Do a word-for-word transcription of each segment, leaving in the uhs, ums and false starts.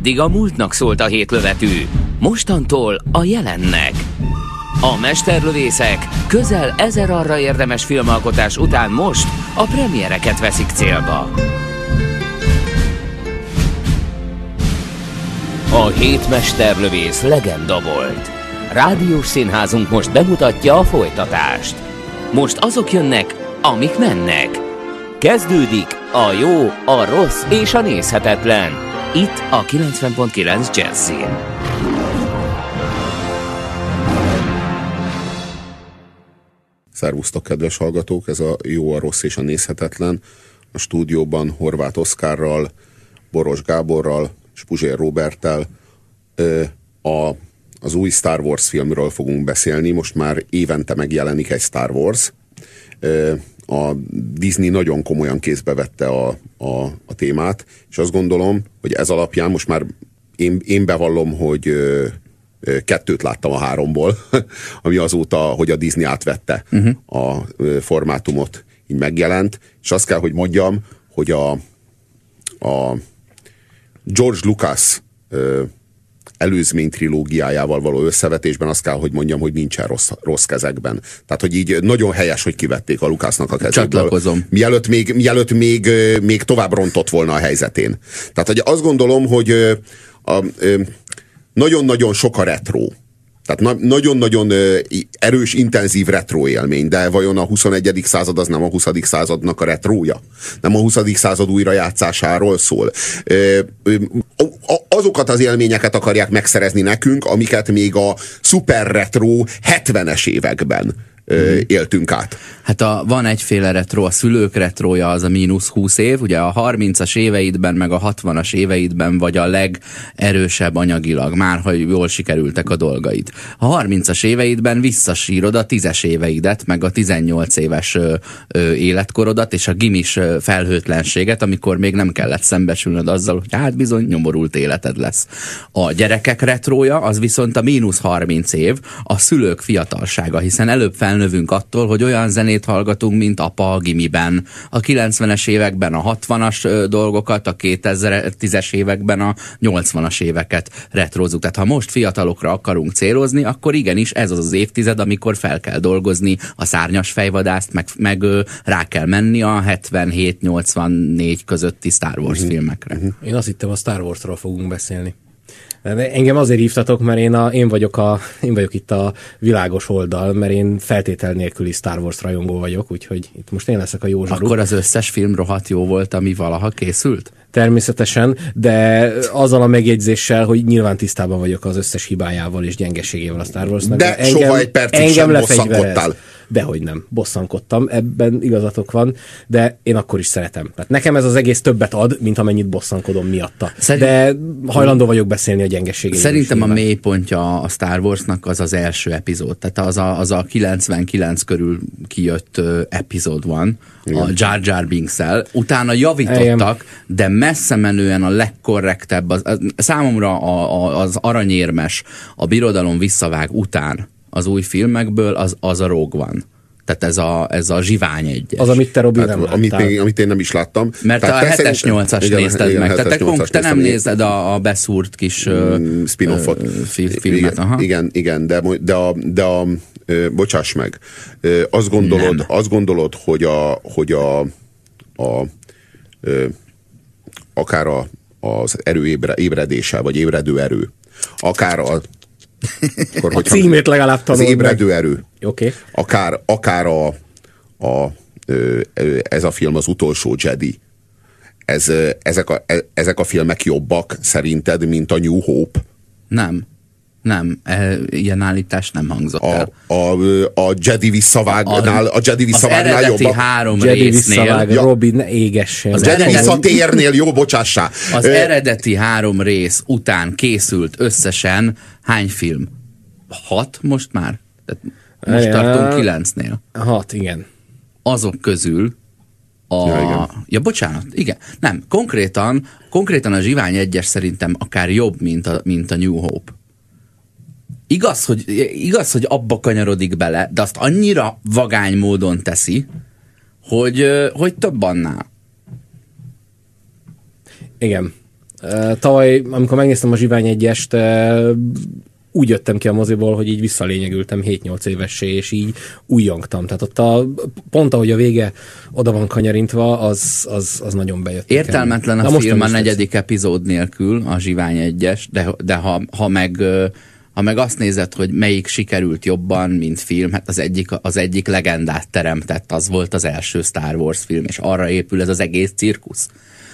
Eddig a múltnak szólt a hétlövetű, mostantól a jelennek. A mesterlövészek közel ezer arra érdemes filmalkotás után most a premiereket veszik célba. A hét mesterlövész legenda volt. Rádiós színházunk most bemutatja a folytatást. Most azok jönnek, amik mennek. Kezdődik a jó, a rossz és a nézhetetlen. Itt a kilencven pont kilenc Jazzin. Szervusztok, kedves hallgatók! Ez a jó, a rossz és a nézhetetlen. A stúdióban Horváth Oszkárral, Boros Gáborral és Puzsér Róberttel a, az új Star Wars filmről fogunk beszélni. Most már évente megjelenik egy Star Wars. A Disney nagyon komolyan kézbe vette a, a, a témát, és azt gondolom, hogy ez alapján most már én, én bevallom, hogy kettőt láttam a háromból, ami azóta, hogy a Disney átvette uh-huh. a formátumot, így megjelent, és azt kell, hogy mondjam, hogy a, a George Lucas előzmény trilógiájával való összevetésben azt kell, hogy mondjam, hogy nincsen rossz, rossz kezekben. Tehát, hogy így nagyon helyes, hogy kivették a Lucasnak a kezéből. Csatlakozom. Mielőtt még, mielőtt még, még tovább rontott volna a helyzetén. Tehát, hogy azt gondolom, hogy a, a, nagyon-nagyon sok a retro. Tehát na- nagyon-nagyon erős, intenzív retro élmény, de vajon a huszonegyedik század az nem a huszadik századnak a retrója? Nem a huszadik század újrajátszásáról szól? Azokat az élményeket akarják megszerezni nekünk, amiket még a szuper retro hetvenes években Mm. éltünk át. Hát a, van egyféle retro, a szülők retrója az a mínusz húsz év, ugye a harmincas éveidben, meg a hatvanas éveidben vagy a legerősebb anyagilag, már ha jól sikerültek a dolgaid. A harmincas éveidben visszasírod a tízes éveidet, meg a tizennyolc éves ö, ö, életkorodat, és a gimis ö, felhőtlenséget, amikor még nem kellett szembesülnöd azzal, hogy hát bizony nyomorult életed lesz. A gyerekek retrója az viszont a mínusz harminc év, a szülők fiatalsága, hiszen előbb fel növünk attól, hogy olyan zenét hallgatunk, mint apa a gimiben. A kilencvenes években a hatvanas dolgokat, a kétezres években a nyolcvanas éveket retrozzuk. Tehát ha most fiatalokra akarunk célozni, akkor igenis ez az az évtized, amikor fel kell dolgozni a szárnyas fejvadászt, meg, meg rá kell menni a hetvenhét nyolcvannégy közötti Star Wars uh-huh. filmekre. Uh-huh. Én azt hittem, a Star Warsról fogunk beszélni. De engem azért hívtatok, mert én, a, én, vagyok a, én vagyok itt a világos oldal, mert én feltétel nélküli Star Wars rajongó vagyok, úgyhogy itt most én leszek a jó zsaru. Akkor az összes film rohadt jó volt, ami valaha készült? Természetesen, de azzal a megjegyzéssel, hogy nyilván tisztában vagyok az összes hibájával és gyengeségével a Star Warsnak. De, de engem, soha egy percig sem bosszankodtál. Dehogy nem, bosszankodtam, ebben igazatok van, de én akkor is szeretem. Tehát nekem ez az egész többet ad, mint amennyit bosszankodom miatta. Szerint... De hajlandó vagyok beszélni a gyengeségéről. Szerintem a mélypontja a Star Warsnak az az első epizód. Tehát az a, az a kilencvenkilenc körül kijött uh, epizód van, igen. A Jar Jar Binks-el. Utána javítottak, igen. De messze menően a legkorrektebb, az, az, számomra a, a, az aranyérmes, a birodalom visszavág után az új filmekből, az, az a Rogue One. Tehát ez a, ez a zsivány egyes. Az, amit te, Robi, nem láttál. Amit, még, amit én nem is láttam. Mert tehát a hetes nyolcas nézted igen, meg. Tehát te, te nem nézed a, a beszúrt kis mm, spin-offot. Uh, filmet. Igen, aha. igen, igen, de, de a, de a uh, bocsáss meg, uh, azt gondolod, azt gondolod, hogy a, hogy a, a uh, akár a, az erő ébre, ébredése, vagy ébredő erő, akár a Akkor, a címét legalább tanulod az ébredő meg. Erő. Okay. Akár, akár a, a, ez a film az utolsó Jedi. Ez, ezek, a, ezek a filmek jobbak szerinted, mint a New Hope? Nem. Nem, e, ilyen állítás nem hangzott a, el. A, a Jedi visszavágnál, a Jedi visszavágnál jobbak. Az eredeti három Jedi résznél. Visszavág, ja. Robin, égessen. Az Jedi visszatérnél, jó, bocsássá. Az Ö... eredeti három rész után készült összesen hány film? Hat most már? Tehát most ja, tartunk kilencnél. Hat, igen. Azok közül a... Ja, igen. ja, bocsánat, igen. Nem, konkrétan, konkrétan a Zsivány egyes szerintem akár jobb, mint a, mint a New Hope. Igaz hogy, igaz, hogy abba kanyarodik bele, de azt annyira vagány módon teszi, hogy, hogy több annál. Igen. Tavaly, amikor megnéztem a Zsivány egyest, úgy jöttem ki a moziból, hogy így visszalényegültem hét-nyolc évessé, és így újjongtam. Tehát ott a, pont ahogy a vége oda van kanyarintva, az, az, az nagyon bejött. Értelmetlen a film a negyedik epizód nélkül, a Zsivány egyes, de, de ha, ha meg... Ha meg azt nézed, hogy melyik sikerült jobban, mint film, hát az egyik, az egyik legendát teremtett, az volt az első Star Wars film, és arra épül ez az egész cirkusz.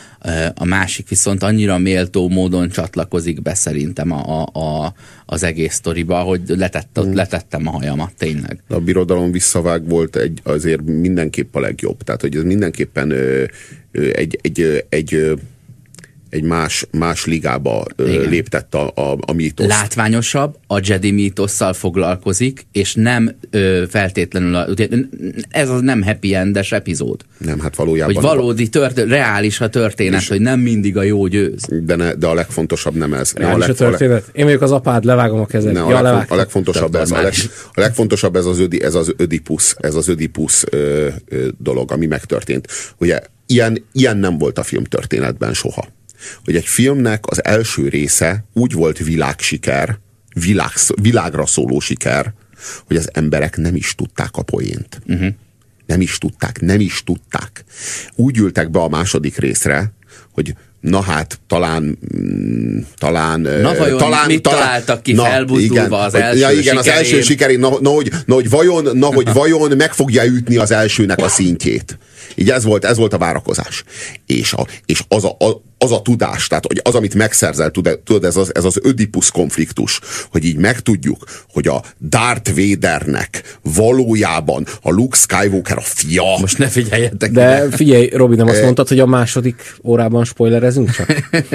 A másik viszont annyira méltó módon csatlakozik be szerintem a, a, a, az egész sztoriba, hogy letett, hmm. letettem a hajamat, tényleg. A Birodalom visszavág volt egy, azért mindenképp a legjobb. Tehát, hogy ez mindenképpen ö, ö, egy, egy, egy, egy egy más, más ligába ö, léptett a, a, a mítosz. Látványosabb, a Jedi mítosszal foglalkozik, és nem ö, feltétlenül, a, ez az nem happy endes epizód. Nem, hát valójában. Hogy valódi, tört, reális a történet, hogy nem mindig a jó győz. De, ne, de a legfontosabb nem ez. Reális a, leg, a történet? Én vagyok az apád, levágom a kezed. Ne, ja, a, legfon, a legfontosabb ez, a, leg, a legfontosabb ez az, ödi, ez az ödipusz, ez az ödipusz ö, ö, dolog, ami megtörtént. Ugye ilyen, ilyen nem volt a filmtörténetben soha. Hogy egy filmnek az első része úgy volt világsiker, világ, világra szóló siker, hogy az emberek nem is tudták a poént. Uh-huh. Nem is tudták, nem is tudták. Úgy ültek be a második részre, hogy na hát, talán talán... Na vajon talán, mit talán, találtak ki na, felbuzdulva igen, az első ja, igen, sikerén? az első sikerén, na, na, hogy, na, hogy vajon, na, hogy vajon meg fogja ütni az elsőnek a szintjét. Így ez volt, ez volt a várakozás. És, a, és az, a, a, az a tudás, tehát hogy az, amit megszerzel, tudod, ez az, ez az ödipusz konfliktus, hogy így megtudjuk, hogy a Darth Vadernek valójában a Luke Skywalker a fia. Most ne figyeljetek. De figyelj, Robi, nem azt mondtad, hogy a második órában spoilerezünk csak?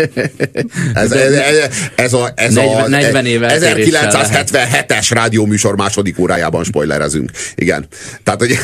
ez, ez, ez, ez a, ez negyven, a negyven éve ezerkilencszázhetvenhetes rádióműsor második órájában spoilerezünk. Igen. Tehát, hogy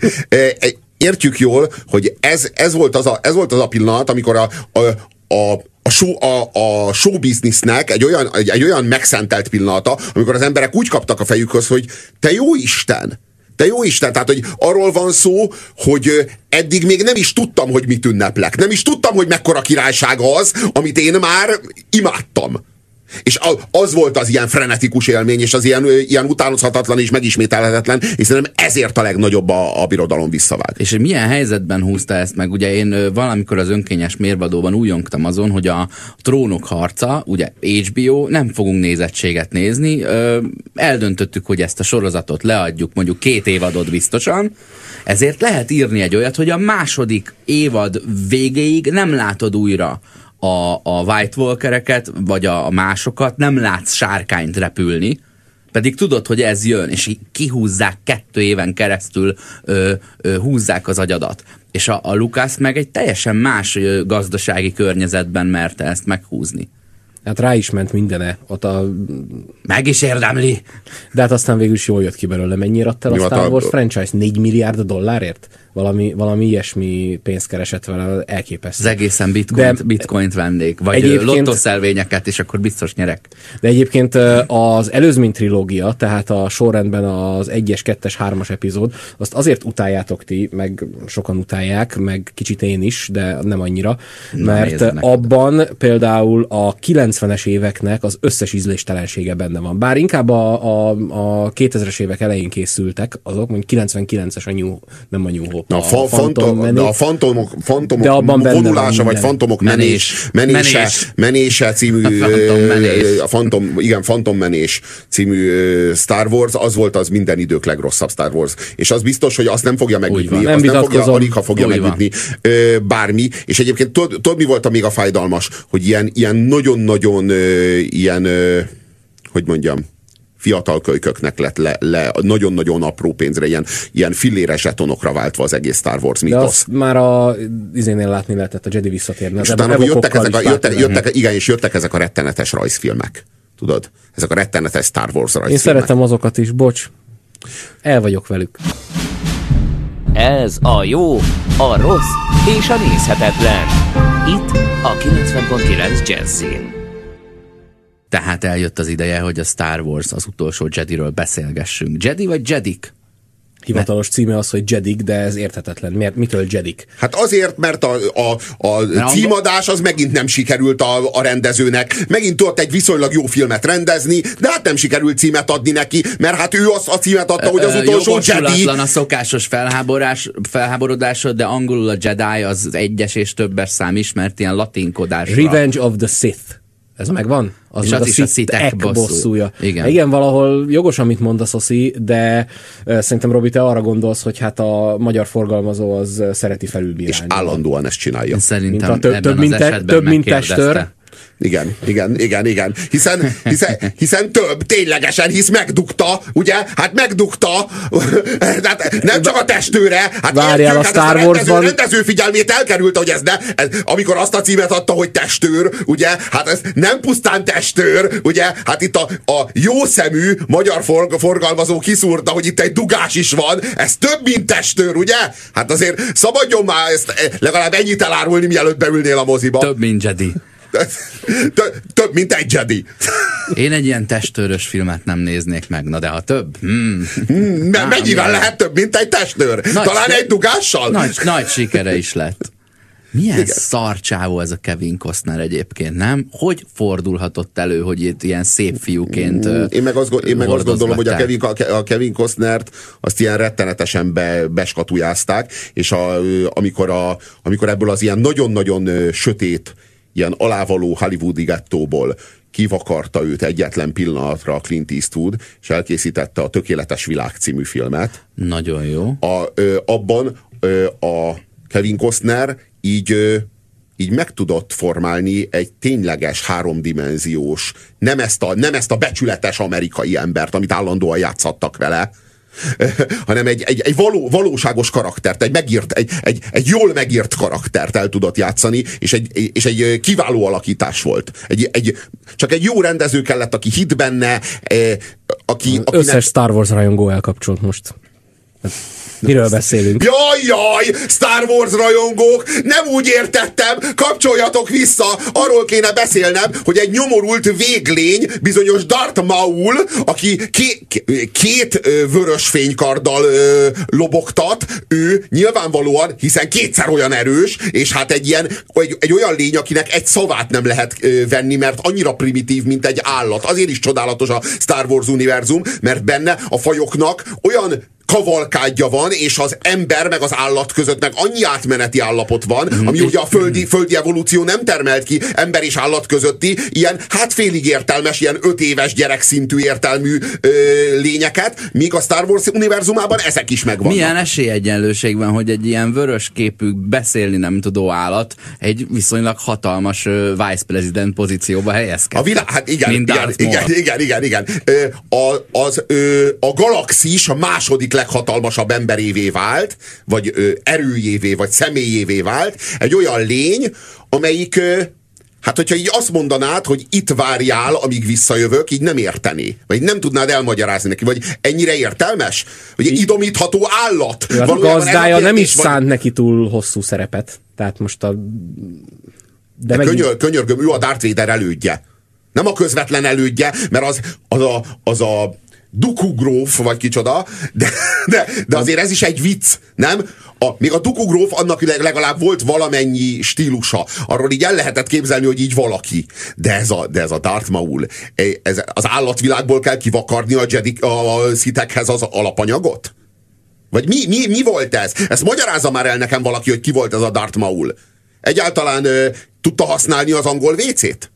értjük jól, hogy ez, ez, volt az a, ez volt az a pillanat, amikor a, a, a A show, a, a show businessnek egy olyan, egy, egy olyan megszentelt pillanata, amikor az emberek úgy kaptak a fejükhöz, hogy te jó Isten, te jó Isten, tehát hogy arról van szó, hogy eddig még nem is tudtam, hogy mit ünneplek. Nem is tudtam, hogy mekkora királyság az, amit én már imádtam. És az volt az ilyen frenetikus élmény, és az ilyen, ilyen utánozhatatlan és megismételhetetlen, és szerintem ezért a legnagyobb a, a Birodalom visszavág. És milyen helyzetben húzta ezt meg? Ugye én valamikor az Önkényes Mérvadóban újongtam azon, hogy a Trónok harca, ugye há bé o, nem fogunk nézettséget nézni, eldöntöttük, hogy ezt a sorozatot leadjuk mondjuk két évadot biztosan, ezért lehet írni egy olyat, hogy a második évad végéig nem látod újra A, a White Walkereket, vagy a, a másokat, nem látsz sárkányt repülni, pedig tudod, hogy ez jön, és kihúzzák kettő éven keresztül, ö, ö, húzzák az agyadat. És a, a Lucas meg egy teljesen más ö, gazdasági környezetben merte ezt meghúzni. Hát rá is ment mindene. Ott a... Meg is érdemli. De hát aztán végül is jól jött ki belőle. Mennyire adta a Star Wars franchise? négy milliárd dollárért? Valami, valami ilyesmi pénzt keresett vele, elképesztő. Az egészen bitcoint, bitcoint vennék, vagy lottoszelvényeket, és akkor biztos nyerek. De egyébként az előzmény trilógia, tehát a sorrendben az egyes, kettes, hármas epizód, azt azért utáljátok ti, meg sokan utálják, meg kicsit én is, de nem annyira, Na, mert abban például a kilencvenes éveknek az összes ízléstelensége benne van. Bár inkább a, a, a kétezres évek elején készültek, azok, mondjuk kilencvenkilences a New, nem a New Hope. Na, a, fa, fantom, fantom, a fantomok, fantomok vonulása, vagy fantomok menés, menése, menés. menése című, a fantom, menés. a fantom, igen, fantom menés című Star Wars, az volt az minden idők legrosszabb Star Wars. És az biztos, hogy azt nem fogja megütni, azt nem fogja, alig ha fogja megütni bármi. És egyébként tudod, mi volt a még a fájdalmas, hogy ilyen, ilyen nagyon-nagyon ilyen, hogy mondjam, fiatal kölyköknek lett le, le nagyon-nagyon apró pénzre, ilyen, ilyen filléres zsetonokra váltva az egész Star Wars mítosz. De azt már a izénél látni lehetett, a Jedi visszatérni. És utána jöttek ezek a, jöttek, jöttek, igen, és jöttek ezek a rettenetes rajzfilmek. Tudod? Ezek a rettenetes Star Wars rajzfilmek. Én szeretem azokat is, bocs. El vagyok velük. Ez a jó, a rossz és a nézhetetlen. Itt a kilencven pont kilenc Jazzin. Tehát eljött az ideje, hogy a Star Wars, az utolsó Jediről beszélgessünk. Jedi vagy Jedik? hivatalos címe az, hogy Jedik, de ez érthetetlen. Miért, mitől Jedik? Hát azért, mert a, a, a címadás az megint nem sikerült a, a rendezőnek. Megint tudott egy viszonylag jó filmet rendezni, de hát nem sikerült címet adni neki, mert hát ő az a címet adta, hogy az utolsó Jedi. Jogosulatlan a szokásos felháborás, felháborodásod, de angolul a Jedi az egyes és többes szám ismert ilyen latinkodásra. Revenge of the Sith. Ez megvan? Az és meg az a is a Sith-ek Sith-ek bosszúja. Igen. Igen, valahol jogos, amit mondasz, Oszi, de uh, szerintem, Robi, te arra gondolsz, hogy hát a magyar forgalmazó az uh, szereti felülbírálni. És állandóan ezt csinálja. Szerintem mint a több, több, mint, te, több mint testőr. Igen, igen, igen, igen. Hiszen, hiszen, hiszen több, ténylegesen, hisz megdukta, ugye? Hát megdukta, hát nem csak a testőre, hát várjál, a hát Star a rendező, Warsban... rendező figyelmét elkerült, hogy ez ne, ez, amikor azt a címet adta, hogy testőr, ugye? Hát ez nem pusztán testőr, ugye? Hát itt a, a jó szemű magyar for, forgalmazó kiszúrta, hogy itt egy dugás is van, ez több, mint testőr, ugye? Hát azért szabadjon már ezt legalább ennyit elárulni, mielőtt beülnél a moziba. Több, mint Jedi. Több, mint egy Jedi. Én egy ilyen testőrös filmet nem néznék meg, na de ha több? Hmm. Hmm, Á, mennyivel lehet több, mint egy testőr? Nagy, Talán egy dugással? Nagy, nagy sikere is lett. Milyen igen. szarcsávó ez a Kevin Costner egyébként, nem? Hogy fordulhatott elő, hogy itt ilyen szép fiúként Én meg azt, én meg azt gondolom, hogy a Kevin, a Kevin Costnert azt ilyen rettenetesen be, beskatujázták, és a, amikor, a, amikor ebből az ilyen nagyon-nagyon sötét, ilyen alávaló hollywoodi gettóból kivakarta őt egyetlen pillanatra a Clint Eastwood, és elkészítette a Tökéletes Világ című filmet. Nagyon jó. A, ö, abban ö, a Kevin Costner így, ö, így meg tudott formálni egy tényleges háromdimenziós, nem ezt a, nem ezt a becsületes amerikai embert, amit állandóan játszattak vele, hanem egy, egy, egy való, valóságos karaktert, egy, megírt, egy, egy, egy jól megírt karaktert el tudott játszani, és egy, és egy kiváló alakítás volt. Egy, egy, csak egy jó rendező kellett, aki hitt benne, aki... Összes akinek... Star Wars rajongó elkapcsolt most. Miről beszélünk? Jaj, jaj, Star Wars rajongók, nem úgy értettem, kapcsoljatok vissza, arról kéne beszélnem, hogy egy nyomorult véglény, bizonyos Darth Maul, aki ké, két vörös fénykarddal ö, lobogtat, ő nyilvánvalóan, hiszen kétszer olyan erős, és hát egy ilyen, egy, egy olyan lény, akinek egy szavát nem lehet ö, venni, mert annyira primitív, mint egy állat. Azért is csodálatos a Star Wars univerzum, mert benne a fajoknak olyan kavalkádja van, és az ember meg az állat között meg annyi átmeneti állapot van, ami ugye a földi, földi evolúció nem termelt ki ember és állat közötti ilyen hát félig értelmes, ilyen öt éves gyerekszintű értelmű ö, lényeket, míg a Star Wars univerzumában ezek is megvannak. Milyen esélyegyenlőség van, hogy egy ilyen vörös képű, beszélni nem tudó állat egy viszonylag hatalmas uh, vice president pozícióba helyezkedik. A világ, hát igen, igen, igen, igen, igen, igen. A, az, a galaxis a második leghatalmasabb emberévé vált, vagy ö, erőjévé, vagy személyévé vált, egy olyan lény, amelyik, ö, hát hogyha így azt mondanád, hogy itt várjál, amíg visszajövök, így nem értené. Vagy nem tudnád elmagyarázni neki, vagy ennyire értelmes? Vagy egy idomítható állat. Ja, a gazdája nem is szánt vagy... neki túl hosszú szerepet. Tehát most a... De, De megint... könyör, könyörgöm, ő a Darth Vader elődje. Nem a közvetlen elődje, mert az, az a, az a Dooku gróf, vagy kicsoda, de, de, de azért ez is egy vicc, nem? A, még a Dooku gróf annak legalább volt valamennyi stílusa. Arról így el lehetett képzelni, hogy így valaki. De ez a, de ez a Darth Maul, ez, az állatvilágból kell kivakarni a, Jedi, a Sithekhez az alapanyagot? Vagy mi, mi, mi volt ez? Ezt magyarázza már el nekem valaki, hogy ki volt ez a Darth Maul. Egyáltalán ö, tudta használni az angol vécét?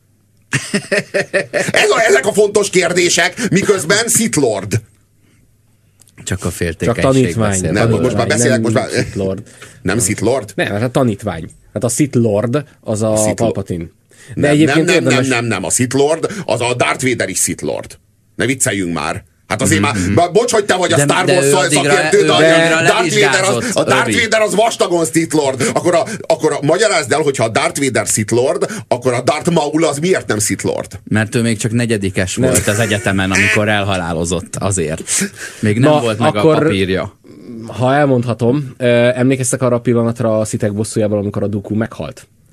Ez a, ezek a fontos kérdések, miközben Sith Lord. Csak a féltékenység. Csak tanítvány. Nem, tanítvány. Most már beszélek, most már... Sith Lord. Nem Sith Lord? Nem, hát a tanítvány. Hát a Sith Lord az a, a Palpatine. De nem, nem, nem, érdemes... nem, nem, nem, a Sith Lord az a Darth Vader is Sith Lord. Ne vicceljünk már. Hát azért mm-hmm. már, bocs, hogy te vagy a de, Star Wars szakértő, de, de a Darth Vader az, a Darth Vader az vastagon Sith Lord. Akkor, a, akkor a, magyarázd el, hogyha a Darth Vader Sith Lord, akkor a Darth Maul az miért nem Sith Lord? Mert ő még csak negyedikes nem. volt az egyetemen, amikor elhalálozott, azért. Még nem Na, volt meg akkor, a papírja. Ha elmondhatom, emlékeztek arra a pillanatra a Sithek bosszújában, amikor a Dooku meghalt?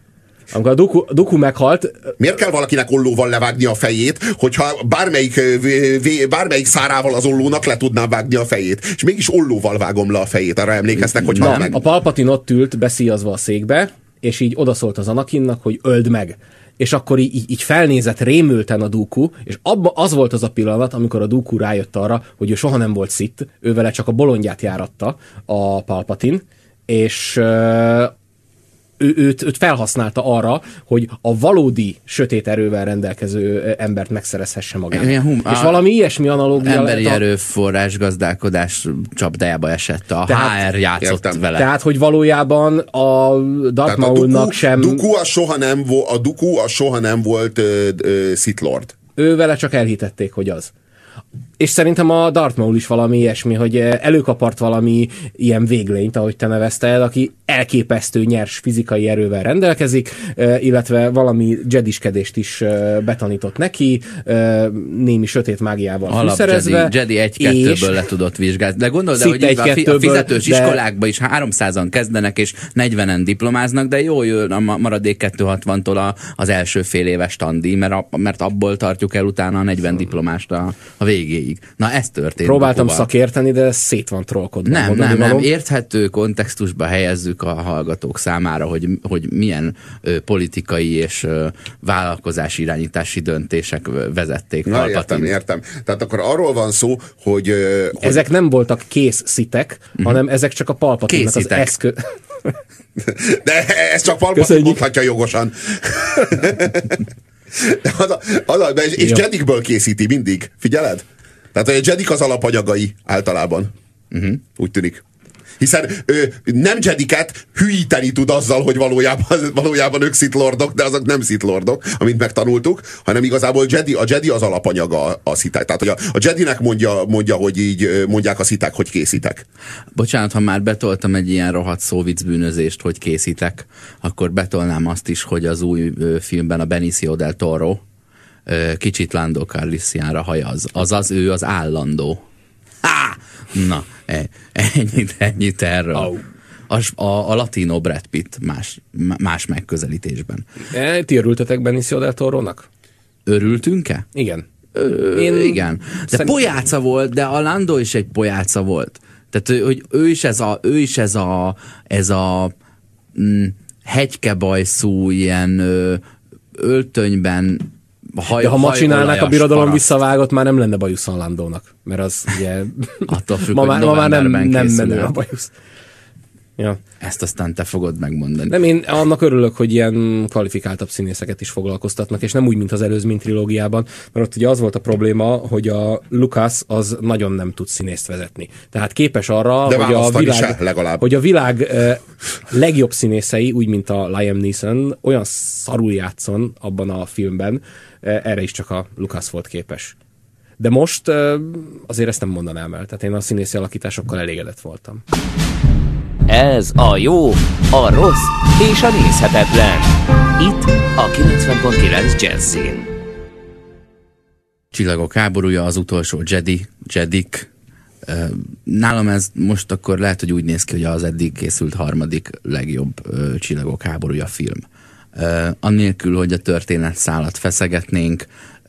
Amikor a Dooku, Dooku meghalt... Miért kell valakinek ollóval levágni a fejét, hogyha bármelyik, bármelyik szárával az ollónak le tudná vágni a fejét? És mégis ollóval vágom le a fejét, arra emlékeztek, hogy Nem, meg. A Palpatine ott ült beszíjazva a székbe, és így odaszólt az Anakinnak, hogy öld meg. És akkor így, így felnézett rémülten a Dooku, és abba az volt az a pillanat, amikor a Dooku rájött arra, hogy ő soha nem volt Sith, ő vele csak a bolondját járatta, a Palpatine, és ő, őt, őt felhasználta arra, hogy a valódi sötét erővel rendelkező embert megszerezhesse magának. Ja, hum, és valami ilyesmi analógia. Emberi a... erőforrás gazdálkodás csapdájába esett. A tehát, há er játszott értem. vele. Tehát, hogy valójában a Darth Maulnak sem... Dooku a soha nem, vo- a Dooku a soha nem volt uh, uh, Sith Lord. Ő vele csak elhitették, hogy az. És szerintem a Darth Maul is valami ilyesmi, hogy előkapart valami ilyen véglényt, ahogy te nevezted, aki elképesztő nyers fizikai erővel rendelkezik, illetve valami jediskedést is betanított neki, némi sötét mágiával fűszerezve. Alap Jedi, Jedi egy-kettőből és... le tudott vizsgálni. De gondold el, hogy egy a, a fizetős de... iskolákban is háromszázan kezdenek, és negyvenen diplomáznak, de jó jön a maradék kétszázhatvantól az első fél éves tandíj, mert, a, mert abból tartjuk el utána a negyven diplomást a, a végéig. Na, ez történt. Próbáltam Dookuval. szakérteni, de szét van trollkodva. Nem, nem, nem. Érthető kontextusba helyezzük a hallgatók számára, hogy, hogy milyen ö, politikai és ö, vállalkozási irányítási döntések vezették. Na, Palpatine. értem, értem. Tehát akkor arról van szó, hogy... Ö, ezek hogy... nem voltak kész szitek, uh-huh. hanem ezek csak a Palpatine-nak az eszköz... De ez csak Palpatine mondhatja jogosan. az a, az a, és és Jedikből készíti mindig. Figyeled? Tehát a Jedik az alapanyagai általában. Uh-huh. Úgy tűnik. Hiszen ő nem Jediket hülyíteni tud azzal, hogy valójában, valójában ők Sith Lordok, de azok nem Sith Lordok, amint megtanultuk, hanem igazából Jedi, a Jedi az alapanyaga a Sith-ek. Tehát hogy a, a Jedinek mondja, mondja, hogy így mondják a Sith-ek, hogy készítek. Bocsánat, ha már betoltam egy ilyen rohadt szóvic bűnözést, hogy készítek, akkor betolnám azt is, hogy az új filmben a Benicio del Toro kicsit Lando Calrissianra hajaz. Azaz ő az állandó. Há! Na, ennyit, ennyit erről. Oh. A, a, a latino Brad Pitt más, más megközelítésben. E, ti örültetek Benicio del Torónak? Örültünk-e? Igen. Ö, Én igen. De szerint... pojáca volt, de a Lando is egy pojáca volt. Tehát, hogy ő is ez a, ő is ez a, ez a mm, hegykebajszú, ilyen ö, öltönyben Haj, de ha ma csinálnák a birodalom paraszt. Visszavágott, már nem lenne bajusz a Landónak, mert az ugye függ, ma, már, ma már nem, nem menő a bajusz. Ja. Ezt aztán te fogod megmondani. Nem, én annak örülök, hogy ilyen kvalifikáltabb színészeket is foglalkoztatnak, és nem úgy, mint az előzmény trilógiában, mert ott ugye az volt a probléma, hogy a Lucas az nagyon nem tud színészt vezetni. Tehát képes arra, hogy a, világ, hogy a világ eh, legjobb színészei, úgy, mint a Liam Neeson, olyan szarul játszon abban a filmben, eh, erre is csak a Lucas volt képes. De most eh, azért ezt nem mondanám el. Tehát én a színészi alakításokkal elégedett voltam. Ez a jó, a rossz és a nézhetetlen. Itt a kilencven pont kilenc Jazzin. Csillagok háborúja, az utolsó Jedi, Jedik. Nálam ez most akkor lehet, hogy úgy néz ki, hogy az eddig készült harmadik legjobb Csillagok háborúja film. Annélkül, hogy a történetszálat feszegetnénk,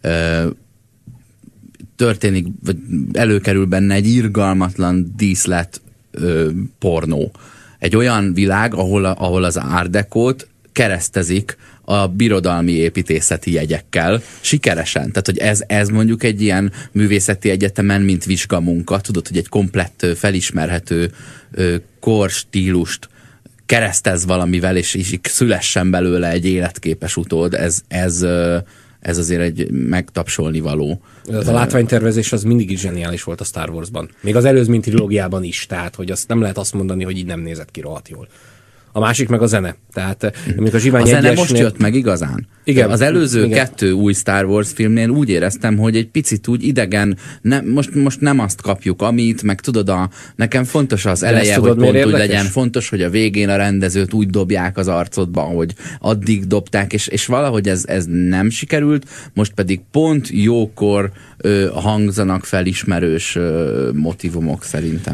történik, vagy előkerül benne egy irgalmatlan díszlet Ö, pornó. Egy olyan világ, ahol, a, ahol az Art Decót keresztezik a birodalmi építészeti jegyekkel, sikeresen. Tehát, hogy ez, ez mondjuk egy ilyen művészeti egyetemen, mint vizsgamunka, tudod, hogy egy komplett, felismerhető ö, korstílust keresztez valamivel, és, és szülessen belőle egy életképes utód. Ez, ez ö, ez azért egy megtapsolni való. A látványtervezés az mindig is zseniális volt a Star Warsban. Még az előzmény trilógiában is, tehát hogy azt nem lehet azt mondani, hogy így nem nézett ki rohadt jól. A másik meg a zene. Tehát, a Zsivány a zene egyesnél... most jött meg igazán. Igen. Az előző igen. kettő új Star Wars filmnél úgy éreztem, hogy egy picit úgy idegen, ne, most, most nem azt kapjuk, amit, meg tudod, a, nekem fontos az eleje, tudod, hogy pont úgy legyen, fontos, hogy a végén a rendezőt úgy dobják az arcodba, hogy addig dobták, és, és valahogy ez, ez nem sikerült, most pedig pont jókor ö, hangzanak fel ismerős ö, motivumok szerintem.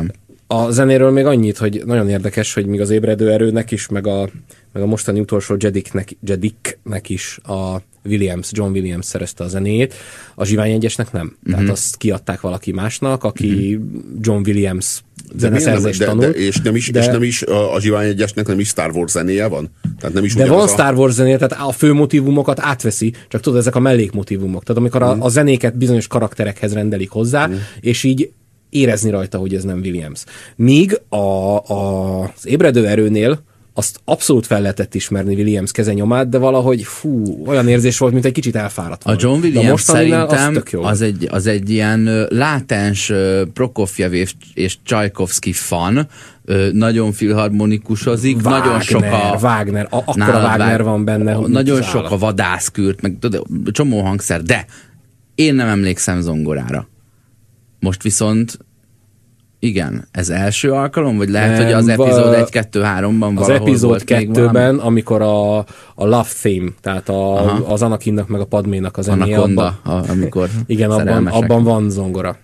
A zenéről még annyit, hogy nagyon érdekes, hogy míg az ébredő erőnek is, meg a, meg a mostani utolsó Jediknek, Jediknek is a Williams, John Williams szerezte a zenéjét, a Zsivány egyesnek nem. Mm-hmm. Tehát azt kiadták valaki másnak, aki mm-hmm. John Williams zeneszerzést de, tanult. De, és nem is, de, és nem is a, a Zsivány egyesnek nem is Star Wars zenéje van? Tehát nem is de van a... Star Wars zenéje, tehát a fő motívumokat átveszi, csak tudod, ezek a mellékmotívumok. Tehát amikor mm. a, a zenéket bizonyos karakterekhez rendelik hozzá, mm. és így érezni rajta, hogy ez nem Williams. Míg a, a, az ébredő erőnél azt abszolút fel lehetett ismerni Williams kezenyomát, de valahogy fú, olyan érzés volt, mint egy kicsit elfáradt volna. A John Williams szerintem az, az, egy, az egy ilyen látens Prokofjev és Csajkovszki fan, nagyon filharmonikusozik, Wagner, nagyon sok a... Wagner, a, akkora Wagner van benne. A, nagyon sok állat. A vadászkürt, meg tudod, csomó hangszer, de én nem emlékszem zongorára. Most viszont igen, ez első alkalom, vagy lehet, nem, hogy az epizód egy kettő háromban valahol az epizód kettőben, amikor a, a Love Theme, tehát a, az Anakinnak meg a Padménak a zenéje. Anaconda, abban, amikor igen, abban, abban van zongora.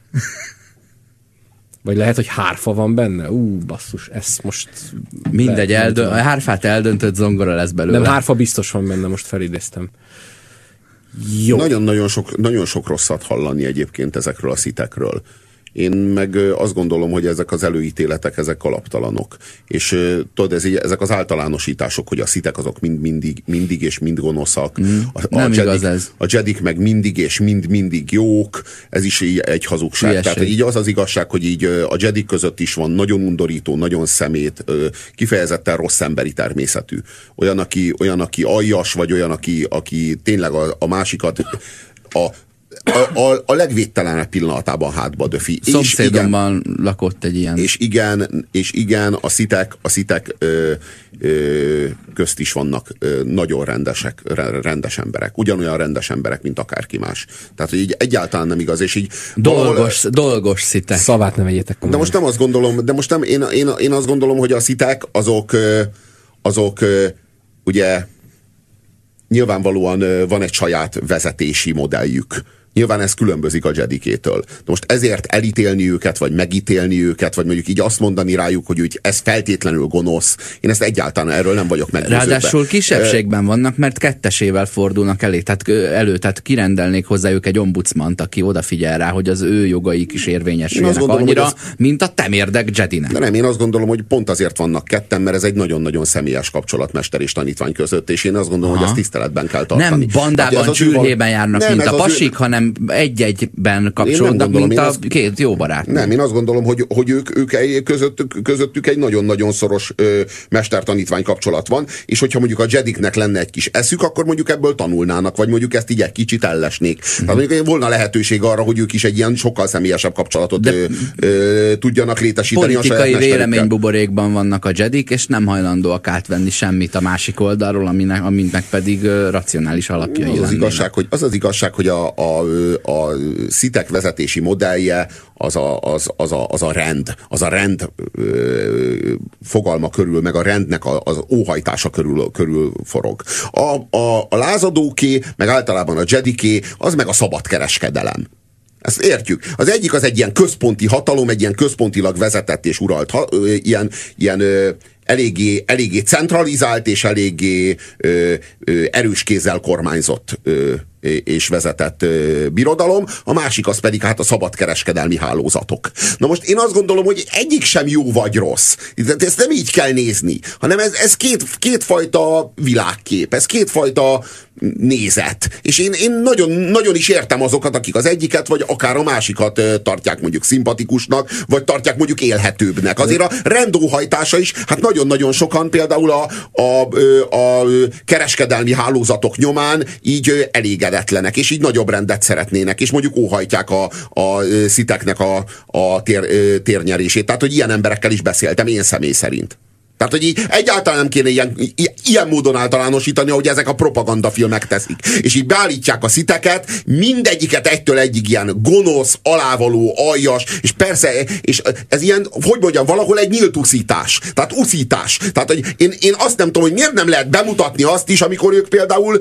Vagy lehet, hogy hárfa van benne? Ú, basszus, ezt most... Mindegy, eldö- a hárfát eldöntött, zongora lesz belőle. Nem, hárfa biztos van benne, most felidéztem. Jó. Nagyon-nagyon sok, nagyon sok rosszat hallani egyébként ezekről a szitekről. Én meg azt gondolom, hogy ezek az előítéletek, ezek alaptalanok. És tudod, ez így, ezek az általánosítások, hogy a szitek azok mind, mindig, mindig és mind gonoszak. Mm, a, nem a, igaz jedik, ez. A jedik meg mindig és mind mindig jók. Ez is egy hazugság. Hülyeség. Tehát így az az igazság, hogy így a jedik között is van nagyon undorító, nagyon szemét, kifejezetten rossz emberi természetű. Olyan, aki, olyan, aki aljas, vagy olyan, aki, aki tényleg a, a másikat a A, a, a legvédtelenebb pillanatában hátba döfi. Szomszédomban lakott egy ilyen. És igen, és igen, a szitek, a szitek ö, ö, közt is vannak ö, nagyon rendesek, rendes emberek. Ugyanolyan rendes emberek, mint akárki más. Tehát, hogy így egyáltalán nem igaz, és így... Dolgos, valahol, dolgos szitek. Szavát ne vegyétek komolyan. De most nem azt gondolom, de most nem, én, én, én azt gondolom, hogy a szitek azok, azok ugye nyilvánvalóan van egy saját vezetési modelljük. Nyilván ez különbözik a jedikétől. De most ezért elítélni őket, vagy megítélni őket, vagy mondjuk így azt mondani rájuk, hogy úgy ez feltétlenül gonosz. Én ezt egyáltalán erről nem vagyok meggyőződve. Ráadásul kisebbségben vannak, mert kettesével fordulnak elé, tehát elő, tehát kirendelnék hozzájuk egy ombudsmant, aki odafigyel rá, hogy az ő jogaik is érvényesüljenek gondolom, annyira, ez... mint a temérdek Jedinek. De nem, én azt gondolom, hogy pont azért vannak ketten, mert ez egy nagyon-nagyon személyes kapcsolat mester és tanítvány között, és én azt gondolom, aha, hogy ezt tiszteletben kell tartani. Nem bandában, csürhében járnak, nem, mint a pasik, hanem egy-egyben kapcsolódnak, mint a azt, két jó barát. Nem, én azt gondolom, hogy, hogy ők, ők közöttük, közöttük egy nagyon-nagyon szoros ö, mester-tanítvány kapcsolat van, és hogyha mondjuk a jediknek lenne egy kis eszük, akkor mondjuk ebből tanulnának, vagy mondjuk ezt így egy kicsit ellesnék. Mm. Tehát mondjuk volna lehetőség arra, hogy ők is egy ilyen sokkal személyesebb kapcsolatot ö, ö, tudjanak létesíteni a saját politikai véleménybuborékban vannak a jedik, és nem hajlandóak átvenni semmit a másik oldalról, aminek, aminek pedig ö, racionális alapjai az az igazság, hogy az az igazság, hogy a, a a szitek vezetési modellje az a, az, az a, az a rend, az a rend ö, fogalma körül, meg a rendnek a, az óhajtása körül, körül forog. A, a, a lázadóké, meg általában a jediké, az meg a szabadkereskedelem. Ezt értjük. Az egyik az egy ilyen központi hatalom, egy ilyen központilag vezetett és uralt, ha, ö, ilyen, ilyen ö, eléggé, eléggé centralizált és eléggé ö, ö, erős kézzel kormányzott ö, és vezetett ö, birodalom, a másik az pedig hát a szabadkereskedelmi hálózatok. Na most én azt gondolom, hogy egyik sem jó vagy rossz. Ezt nem így kell nézni, hanem ez, ez két, kétfajta világkép, ez kétfajta nézet. És én, én nagyon, nagyon is értem azokat, akik az egyiket, vagy akár a másikat ö, tartják mondjuk szimpatikusnak, vagy tartják mondjuk élhetőbbnek. Azért a rendóhajtása is, hát nagyon-nagyon sokan például a, a, a, a kereskedelmi hálózatok nyomán így elégedetlenek, és így nagyobb rendet szeretnének, és mondjuk óhajtják a, a sziteknek a, a tér, térnyerését. Tehát, hogy ilyen emberekkel is beszéltem én személy szerint. Tehát, hogy így egyáltalán nem kéne ilyen, ilyen módon általánosítani, ahogy ezek a propagandafilmek teszik. És így beállítják a sziteket, mindegyiket egytől egyig ilyen gonosz, alávaló, aljas, és persze, és ez ilyen, hogy mondjam, valahol egy nyílt uszítás. Tehát uszítás. Tehát, hogy én, én azt nem tudom, hogy miért nem lehet bemutatni azt is, amikor ők például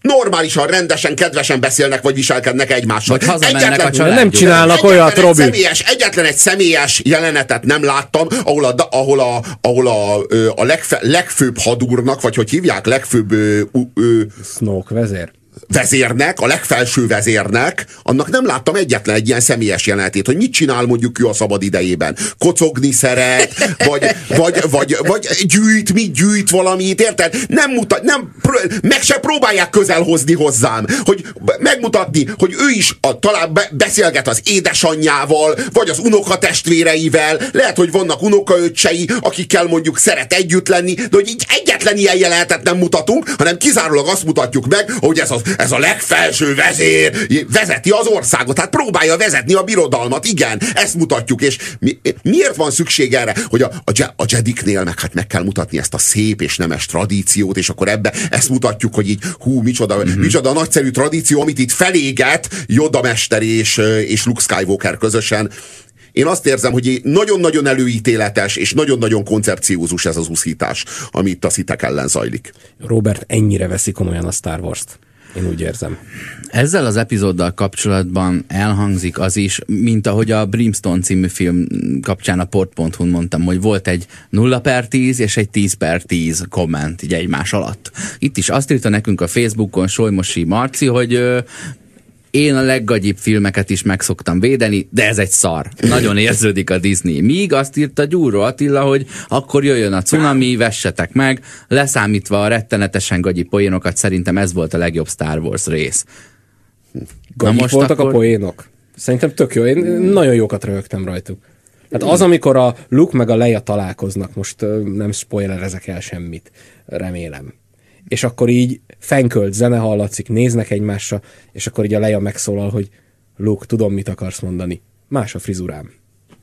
normálisan, rendesen, kedvesen beszélnek, vagy viselkednek egymással. Vagy hazamennek egyetlen, a családjuk. Nem csinálnak olyat, egy Robi. Személyes, egyetlen egy személyes jelenetet nem láttam, ahol a, ahol a, ahol a, a legfe, legfőbb hadúrnak, vagy hogy hívják, legfőbb ö, ö, Snoke vezér. vezérnek, a legfelső vezérnek, annak nem láttam egyetlen egy ilyen személyes jelenetét, hogy mit csinál mondjuk ő a szabad idejében. Kocogni szeret, vagy, vagy, vagy, vagy gyűjt, mit gyűjt valamit, érted? Nem mutat, nem, meg se próbálják közel hozni hozzám, hogy megmutatni, hogy ő is a, talán be, beszélget az édesanyjával, vagy az unokatestvéreivel, lehet, hogy vannak unokaöccsei, akikkel mondjuk szeret együtt lenni, de hogy így egyetlen ilyen jelenetet nem mutatunk, hanem kizárólag azt mutatjuk meg, hogy ez a Ez a legfelső vezér vezeti az országot, hát próbálja vezetni a birodalmat, igen, ezt mutatjuk, és mi, miért van szükség erre, hogy a, a, a Jediknél meg, hát meg kell mutatni ezt a szép és nemes tradíciót, és akkor ebbe ezt mutatjuk, hogy így hú, micsoda, mm-hmm. micsoda nagyszerű tradíció, amit itt feléget Yoda mester és, és Luke Skywalker közösen. Én azt érzem, hogy nagyon-nagyon előítéletes és nagyon-nagyon koncepciózus ez az uszítás, ami itt a szitek ellen zajlik. Robert ennyire veszi komolyan a Star Wars-t. Én úgy érzem. Ezzel az epizóddal kapcsolatban elhangzik az is, mint ahogy a Brimstone című film kapcsán a port pont hu-n mondtam, hogy volt egy nulla per tíz és egy tíz per tíz komment így egymás alatt. Itt is azt írta nekünk a Facebookon Solymosi Marci, hogy ö, én a leggagyibb filmeket is meg szoktam védeni, de ez egy szar. Nagyon érződik a Disney. Míg azt írta Gyúró Attila, hogy akkor jöjjön a cunami, vessetek meg, leszámítva a rettenetesen gagyi poénokat, szerintem ez volt a legjobb Star Wars rész. Gagyik voltak akkor... a poénok? Szerintem tök jó. Én nagyon jókat röhögtem rajtuk. Hát az, amikor a Luke meg a Leia találkoznak, most nem spoilerezek el semmit, remélem. És akkor így fenkölt zene hallatszik, néznek egymásra, és akkor így a Leia megszólal, hogy Luke, tudom, mit akarsz mondani. Más a frizurám.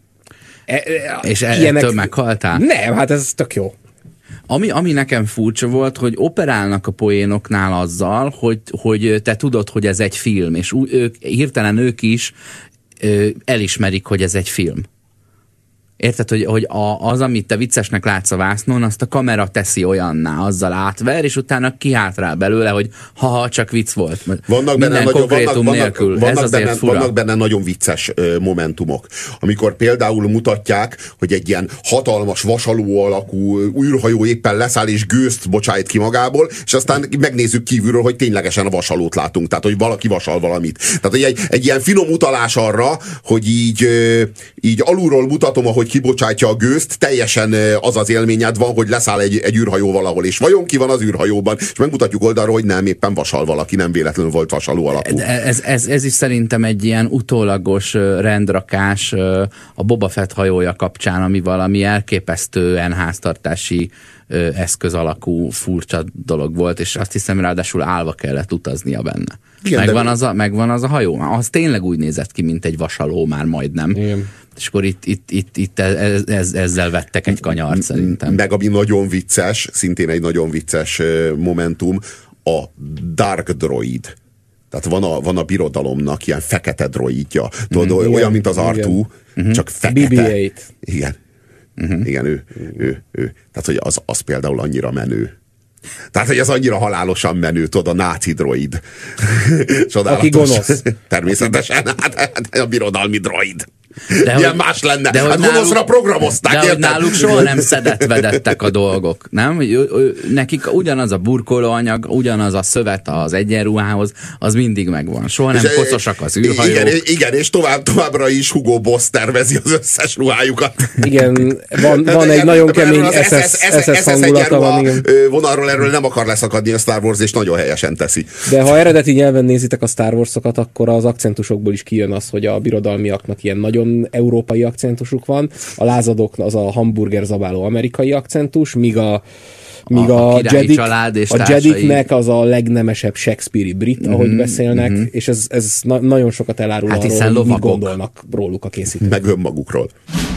E, e, és ilyenek... ettől meghaltál? Nem, hát ez tök jó. Ami, ami nekem furcsa volt, hogy operálnak a poénoknál azzal, hogy, hogy te tudod, hogy ez egy film, és ők, hirtelen ők is ö, elismerik, hogy ez egy film. Érted, hogy, hogy a, az, amit te viccesnek látsz a vásznon, azt a kamera teszi olyanná, azzal átver, és utána kihátrál belőle, hogy ha-ha, csak vicc volt. Vannak Minden benne, konkrétum vannak, nélkül. vannak, Ez benne, fura. vannak benne nagyon vicces uh, momentumok. Amikor például mutatják, hogy egy ilyen hatalmas vasaló alakú űrhajó éppen leszáll, és gőzt bocsájt ki magából, és aztán megnézzük kívülről, hogy ténylegesen a vasalót látunk. Tehát, hogy valaki vasal valamit. Tehát, hogy egy, egy ilyen finom utalás arra, hogy így, uh, így alulról mutatom, ahogy kibocsátja a gőzt, teljesen az az élményed van, hogy leszáll egy, egy űrhajó valahol, és vajon ki van az űrhajóban, és megmutatjuk oldalról, hogy nem, éppen vasal valaki, nem véletlenül volt vasaló alapú. Ez, ez, ez is szerintem egy ilyen utólagos rendrakás a Boba Fett hajója kapcsán, ami valami elképesztően háztartási eszköz alakú furcsa dolog volt, és azt hiszem ráadásul állva kellett utaznia benne. Igen, megvan, de... az a, megvan az a hajó? Az tényleg úgy nézett ki, mint egy vasaló már majdnem. Igen. És akkor itt, itt, itt, itt ez, ez, ezzel vettek egy kanyart szerintem. Meg ami nagyon vicces, szintén egy nagyon vicces momentum, a Dark Droid. Tehát van a, van a birodalomnak ilyen fekete droidja. Tudod, mm-hmm. olyan, mint az R kettő, mm-hmm. csak fekete. bé bé nyolc. Igen. Mm-hmm. Igen, ő, ő, ő. Tehát, hogy az, az például annyira menő. Tehát, hogy ez annyira halálosan menő, tudod, a náci droid. Aki gonosz. Természetesen, hát a birodalmi droid. De milyen hogy, más lenne? De hát gonoszra programozták, de érted? hogy náluk soha nem szedett-vedettek a dolgok, nem? Ő, ő, nekik ugyanaz a burkolóanyag, ugyanaz a szövet az egyenruhához, az mindig megvan. Soha nem és, koszosak az űrhajók. Igen, igen, és tovább, továbbra is Hugo Boss tervezi az összes ruhájukat. Igen, van, van egy igen, nagyon kemény es es hangulata van. Igen. Vonalról erről nem akar leszakadni a Star Wars, és nagyon helyesen teszi. De ha eredeti nyelven nézitek a Star Wars-okat, akkor az akcentusokból is kijön az, hogy a birodalmiaknak ilyen nagyon európai akcentusuk van, a lázadók az a hamburger zabáló amerikai akcentus, míg a míg a, a, Jedik, a Jediknek az a legnemesebb Shakespeare-i brit, mm-hmm, ahogy beszélnek, mm-hmm. és ez, ez na- nagyon sokat elárul hát arról, hogy mit gondolnak róluk a készítők. Meg önmagukról.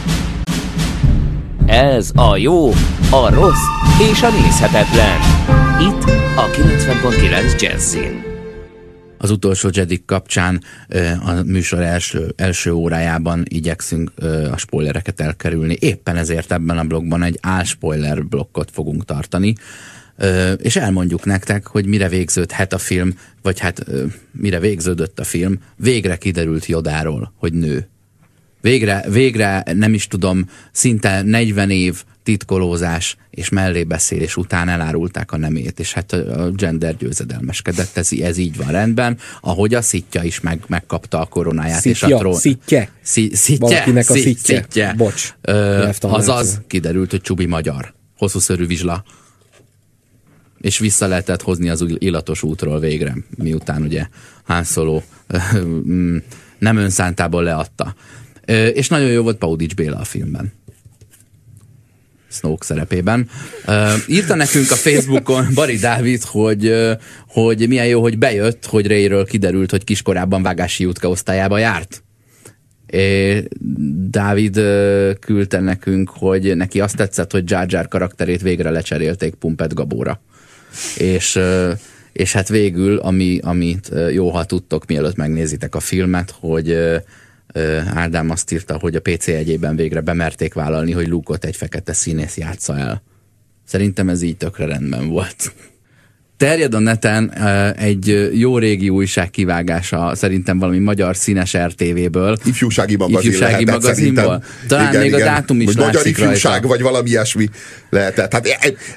Ez a jó, a rossz és a nézhetetlen. Itt a kilencven pont kilenc Jazzin. Az utolsó Jedik kapcsán a műsor első, első órájában igyekszünk a spoilereket elkerülni. Éppen ezért ebben a blogban egy álspoiler blokkot fogunk tartani. Ö, és elmondjuk nektek, hogy mire végződhet a film, vagy hát ö, mire végződött a film. Végre kiderült Yodáról, hogy nő. Végre, végre nem is tudom, szinte negyven év titkolózás és mellébeszélés után elárulták a nemét, és hát a gender győzedelmeskedett, ez, ez így van rendben, ahogy a szitja is meg, megkapta a koronáját. Szitja, és a trón... szitje. Szí, szitje? Valakinek a szitje. szitje. Bocs. Ö, azaz kiderült, hogy Csubi magyar. Hosszú szőrű vizsla. És vissza lehetett hozni az illatos útról végre, miután ugye Han Solo nem önszántából leadta. Ö, és nagyon jó volt Paudics Béla a filmben. Snoke szerepében. Uh, írta nekünk a Facebookon Bari Dávid, hogy, uh, hogy milyen jó, hogy bejött, hogy Reyről kiderült, hogy kiskorában Vágási Jutka osztályába járt. É, Dávid uh, küldte nekünk, hogy neki azt tetszett, hogy Jar Jar karakterét végre lecserélték Pumpet Gabóra. És, uh, és hát végül, ami, amit uh, jó, ha tudtok, mielőtt megnézitek a filmet, hogy uh, Ádám azt írta, hogy a pé cé egyében végre bemerték vállalni, hogy Luke-ot egy fekete színész játsza el. Szerintem ez így tökre rendben volt. Terjed a neten egy jó régi újság kivágása, szerintem valami magyar színes er té véből. Ifjúsági magazin Ifjúsági lehetett magazinból. szerintem. Talán igen, még igen. a dátum is vagy látszik magyar ifjúság, rajta. vagy valami ilyesmi lehetett. Hát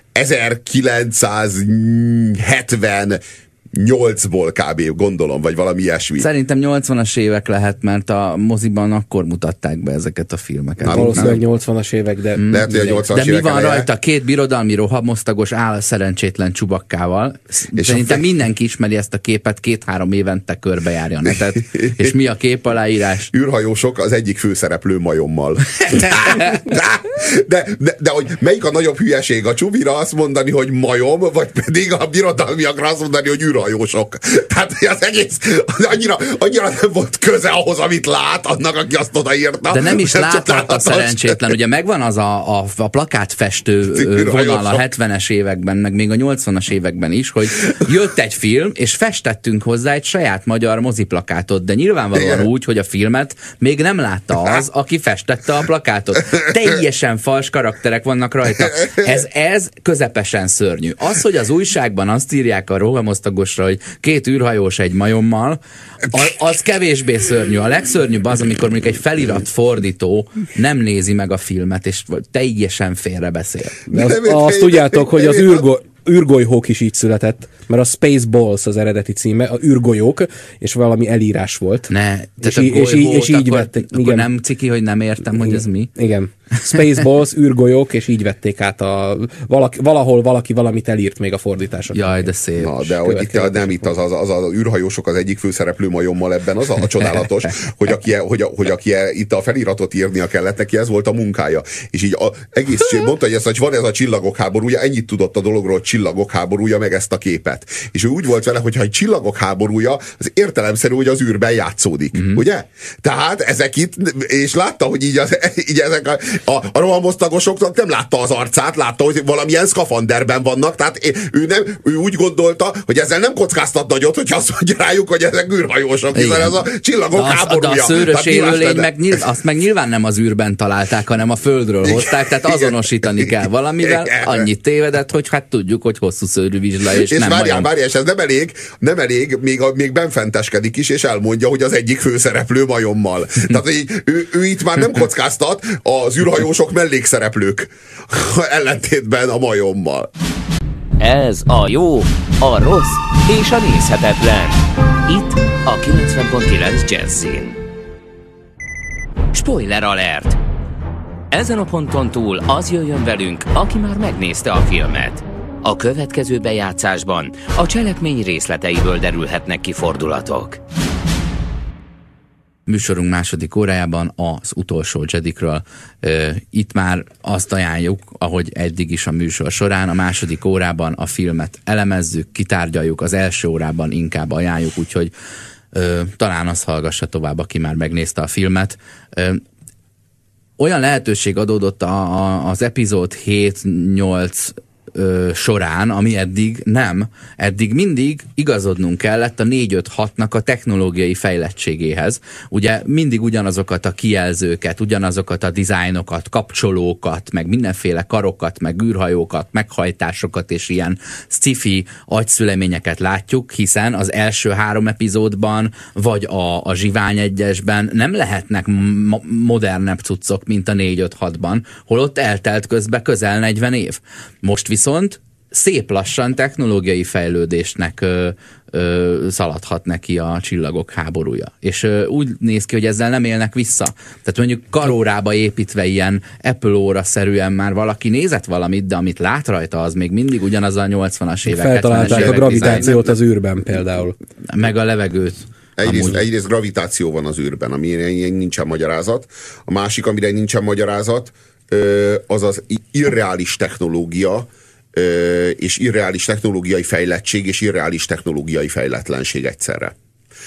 ezerkilencszázhetven nyolcból kb. Gondolom, vagy valami ilyesmi. Szerintem nyolcvanas évek lehet, mert a moziban akkor mutatták be ezeket a filmeket. Nem, Valószínűleg nyolcvanas évek, de... Mm, Lehet, hogy a nyolcvanas De mi évek van eleje. rajta? Két birodalmi rohamosztagos áll szerencsétlen Csubakkával. És Szerintem a... mindenki ismeri ezt a képet, két-három évente körbejárja a netet. És mi a kép aláírás? Űrhajósok az egyik főszereplő majommal. de, de, de, de hogy melyik a nagyobb hülyeség? A Csubira azt mondani, hogy majom, vagy pedig a birodalmiakra azt mondani, hogy űrhajósok. Tehát az egész annyira, annyira nem volt köze ahhoz, amit lát, annak, aki azt odaírta. De nem is láthatta látott szerencsétlen. Ugye megvan az a, a, a plakátfestő vonal a hetvenes években, meg még a nyolcvanas években is, hogy jött egy film, és festettünk hozzá egy saját magyar moziplakátot, de nyilvánvalóan Igen. úgy, hogy a filmet még nem látta az, aki festette a plakátot. Teljesen fals karakterek vannak rajta. Ez, ez közepesen szörnyű. Az, hogy az újságban azt írják a rohamosztagosra, hogy két űrhajós egy majommal, az kevésbé szörnyű. A legszörnyűbb az, amikor mondjuk egy felirat fordító nem nézi meg a filmet, és teljesen félrebeszél. De az, azt tudjátok, hogy az űrgo, űrgolyhók is így született, mert a Spaceballs az eredeti címe, a űrgolyók, és valami elírás volt. Ne, és, í- és, így, és így akkor, vették. Akkor igen. nem ciki, hogy nem értem, hogy ez mi? Igen. Spaceballs, űrgolyók, és így vették át a... Valaki, valahol valaki valamit elírt még a fordítások. Jaj, de szép. Na, de hogy itt, nem itt az, az, az, az űrhajósok az egyik főszereplő majommal ebben, az a, a csodálatos, hogy aki, hogy, a, hogy aki itt a feliratot írnia kellett, neki ez volt a munkája. És így a, egész mondta, hogy, ez, hogy van ez a csillagok háborúja, ennyit tudott a dologról, hogy csillagok háborúja, meg ezt a képet. És ő úgy volt vele, hogy ha egy csillagok háborúja, az értelemszerű, hogy az űrben játszódik. Mm-hmm. Ugye? Tehát ezek itt, és látta, hogy így, az, így ezek a, a, a rohamosztagosoknak nem látta az arcát, látta, hogy valamilyen szkafanderben vannak, tehát ő, nem, ő úgy gondolta, hogy ezzel nem kockáztat nagyot, hogy azt mondja rájuk, hogy ezek űrhajósok, hiszen ez a csillagok de az, háborúja. De a szőrös élőlény, meg nyilv, azt meg nyilván nem az űrben találták, hanem a földről hozták, tehát azonosítani kell valamivel. Annyit tévedett, hogy hát tudjuk, hogy hosszú szőrű vizsla, és, és nem várjál, várjál, és ez nem elég, nem elég, még, a, még benfenteskedik is, és elmondja, hogy az egyik főszereplő majommal. Tehát így, ő, ő itt már nem kockáztat az űrhajósok mellékszereplők ellentétben a majommal. Ez a jó, a rossz és a nézhetetlen. Itt a kilencven pont kilenc Jazzin. Spoiler alert! Ezen a ponton túl az jöjjön velünk, aki már megnézte a filmet. A következő bejátszásban a cselekmény részleteiből derülhetnek ki fordulatok. Műsorunk második órájában az utolsó Jedikről. Itt már azt ajánljuk, ahogy eddig is a műsor során, a második órában a filmet elemezzük, kitárgyaljuk, az első órában inkább ajánljuk, úgyhogy ö, talán azt hallgassa tovább, aki már megnézte a filmet. Ö, olyan lehetőség adódott a, a, az epizód hét nyolc ö, során, ami eddig nem. Eddig mindig igazodnunk kellett a négy öt hatnak a technológiai fejlettségéhez. Ugye mindig ugyanazokat a kijelzőket, ugyanazokat a dizájnokat, kapcsolókat, meg mindenféle karokat, meg űrhajókat, meghajtásokat és ilyen sci-fi agyszüleményeket látjuk, hiszen az első három epizódban, vagy a, a Zsivány egyesben nem lehetnek mo- modernebb cuccok, mint a négy öt hatban, holott eltelt közben közel negyven év. Most viszont szép lassan technológiai fejlődésnek ö, ö, szaladhat neki a Csillagok háborúja. És ö, úgy néz ki, hogy ezzel nem élnek vissza. Tehát mondjuk karórába építve ilyen Apple óra-szerűen már valaki nézett valamit, de amit lát rajta, az még mindig ugyanaz a nyolcvanas évek. Feltalálták a gravitációt az űrben például. Meg a levegőt. Egyrészt, egyrészt gravitáció van az űrben, amire nincsen magyarázat. A másik, amire nincsen magyarázat, az az irreális technológia, és irreális technológiai fejlettség, és irreális technológiai fejletlenség egyszerre.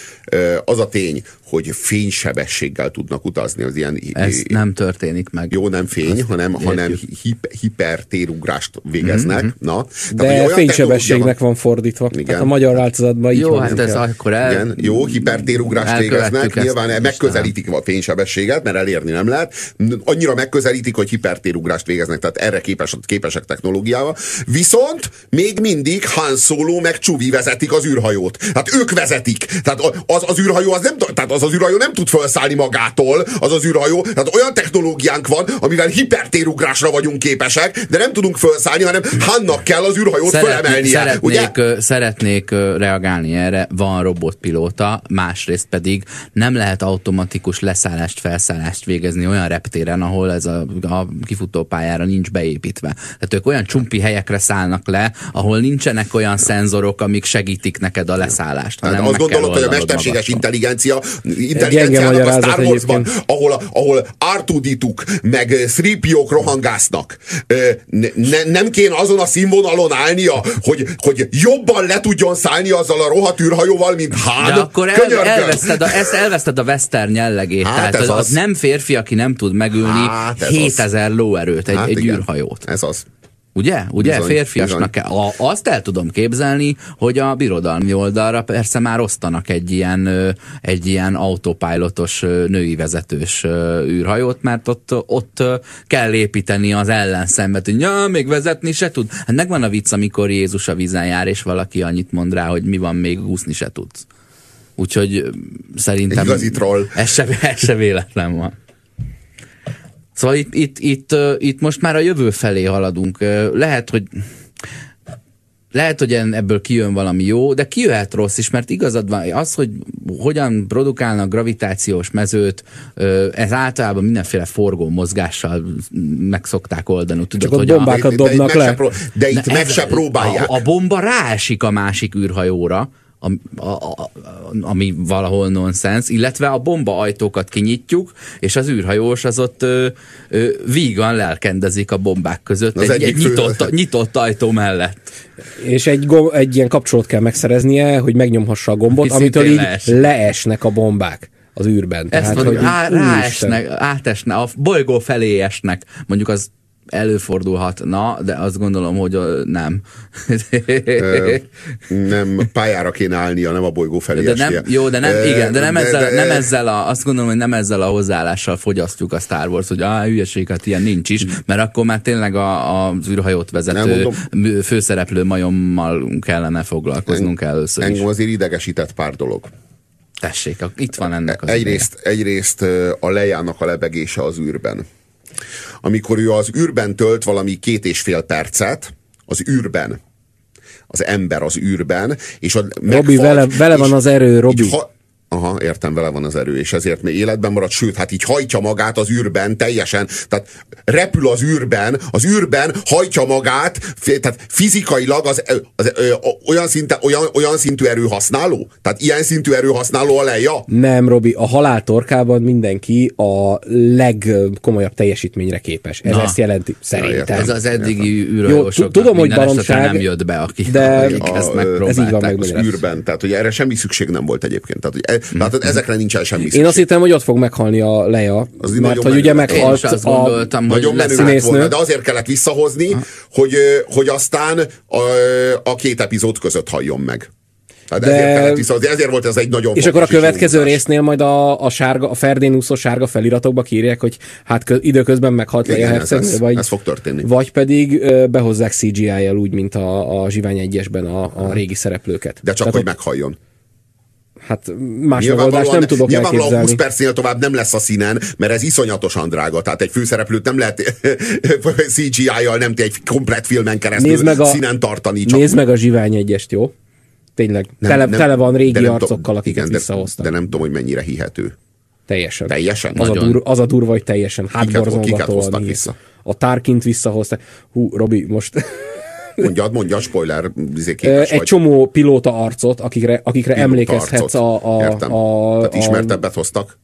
Az a tény, hogy fénysebességgel tudnak utazni az ilyen... Ez nem történik meg. Jó, nem fény, hanem, hanem hip, hipertérugrást végeznek. Mm-hmm. Na, de tehát, fénysebességnek van fordítva. Igen. Tehát a magyar változatban így jó, van. Hát ez kell. akkor el... Igen, jó, hipertérugrást végeznek. Nyilván megközelítik a fénysebességet, mert elérni nem lehet. Annyira megközelítik, hogy hipertérugrást végeznek, tehát erre képes, képesek technológiával. Viszont még mindig Han Solo meg Chewie vezetik az űrhajót. Tehát ők vezetik. Tehát az, az űrhajó az nem, tehát az az űrhajó nem tud felszállni magától, az az űrhajó, tehát olyan technológiánk van, amivel hipertérugrásra vagyunk képesek, de nem tudunk felszállni, hanem Hannak kell az űrhajót Szeretné, felemelnie. Szeretnék, ugye? szeretnék reagálni erre, van robotpilóta, másrészt pedig nem lehet automatikus leszállást, felszállást végezni olyan reptéren, ahol ez a, a kifutópályára nincs beépítve. Tehát ők olyan csumpi helyekre szállnak le, ahol nincsenek olyan szenzorok, amik segítik neked a leszállást. Hát azt gondolod, hogy a mesterséges intelligencia intelligenciának a Star Warsban, ahol, ahol er kettő dé tuk meg három pé ó-k rohangásznak, ne, nem kéne azon a színvonalon állnia, hogy, hogy jobban le tudjon szállni azzal a rohadt űrhajóval, mint Han. De akkor el, elveszted, a, ezt elveszted a western jellegét. Hát tehát az, az, az nem férfi, aki nem tud megülni hát hétezer lóerőt egy, hát egy űrhajót. Ez az. Ugye? Ugye? Bizony, Férfiasnak kell. A, azt el tudom képzelni, hogy a birodalmi oldalra persze már osztanak egy ilyen, egy ilyen autopilotos, női vezetős űrhajót, mert ott, ott kell építeni az ellenszembet, hogy ja, még vezetni se tud. Hát megvan a vicc, amikor Jézus a vízen jár, és valaki annyit mond rá, hogy mi van, még úszni se tudsz. Úgyhogy szerintem igazi troll. Ez se, ez se véletlen van. Szóval itt, itt, itt, itt most már a jövő felé haladunk. Lehet, hogy lehet, hogy ebből kijön valami jó, de kijöhet rossz is, mert igazad van, az, hogy hogyan produkálnak gravitációs mezőt, ez általában mindenféle forgó mozgással meg szokták oldani. Tudod, csak hogy bombákat a, dobnak de, le. Pró- de itt meg ez, se próbálják. A, a bomba ráesik a másik űrhajóra, A, a, a, ami valahol nonsens, illetve a bomba ajtókat kinyitjuk, és az űrhajós az ott ö, ö, vígan lelkendezik a bombák között az egy, egy nyitott, nyitott ajtó mellett. És egy, gom, egy ilyen kapcsolót kell megszereznie, hogy megnyomhassa a gombot, amitől így lees. leesnek a bombák az űrben. Ezt Tehát, mondjuk, hogy á, ráesnek, átesnek, a bolygó felé esnek, mondjuk az előfordulhatna, de azt gondolom, hogy nem. Nem, pályára kéne állnia, nem a bolygó felé de nem, jó, de nem, igen, de nem, de, ezzel, de, nem ezzel a, azt gondolom, hogy nem ezzel a hozzáállással fogyasztjuk a Star Wars, hogy á, hülyeség, hát ilyen nincs is, mert akkor már tényleg a, az űrhajót vezető főszereplő majommal kellene foglalkoznunk en, először is. Engem azért idegesített pár dolog. Tessék, itt van ennek az egyrészt, egyrészt a Leiának a lebegése az űrben. Amikor ő az űrben tölt valami két és fél percet, az űrben, az ember az űrben, és a Robi, vele, vele van az erő, Robi. Ha, aha, értem, vele van az erő, és ezért még életben marad, sőt, hát így hajtja magát az űrben teljesen, tehát repül az űrben, az űrben hajtja magát, tehát fizikailag az, az, az olyan, szinte, olyan, olyan szintű erőhasználó? Tehát ilyen szintű erőhasználó a Leia? Nem, Robi, a halál torkában mindenki a legkomolyabb teljesítményre képes. Ez Na. ezt jelenti, szerintem. Ez az eddigi űrhajósoknak tudom, hogy baromság, nem jött be, akik, de akik ezt megpróbálták. Ez így van az űrben, tehát hogy erre semmi szükség nem volt egyébként. Tehát, hogy látod, ezekre nincsen semmi szükség. Én azt hittem, hogy ott fog meghalni a Leia, mert hogy ugye meghalt a gondoltam, nagyon menő volna, de azért kellett visszahozni, hogy, hogy aztán a, a két epizód között halljon meg. Hát de... ezért, kellett visszahozni, ezért volt ez egy nagyon és akkor a következő résznél majd a, a, sárga, a Ferdén úszó sárga feliratokba kírják, hogy hát kö, időközben meghalt Leia hercegnő, ez, vagy, ez fog történni. Vagy pedig ö, behozzák cé gé í-jel úgy, mint a, a Zsivány egyesben a, a régi szereplőket. De csak, tehát hogy ott, meghalljon. Hát más megoldást nem tudok elképzelni. húsz percnél tovább nem lesz a színen, mert ez iszonyatosan drága. Tehát egy főszereplőt nem lehet cé gé í-jal nem egy komplett filmen keresztül a, színen tartani. Csak nézd meg a Zsivány egyest, jó? Tényleg, nem, tele, nem, tele van régi arcokkal, akiket igen, visszahoztak. De, de nem tudom, hogy mennyire hihető. Teljesen. Teljesen? Az, a, dur, az a durva, hogy teljesen hátborzongatóan. A Tarkint visszahozták. Hú, Robi, most... Mondjad, mondjad, spoiler. Egy vagy. Csomó pilóta arcot, akikre, akikre pilóta emlékezhetsz a... a, Értem. a Tehát ismertebbet hoztak?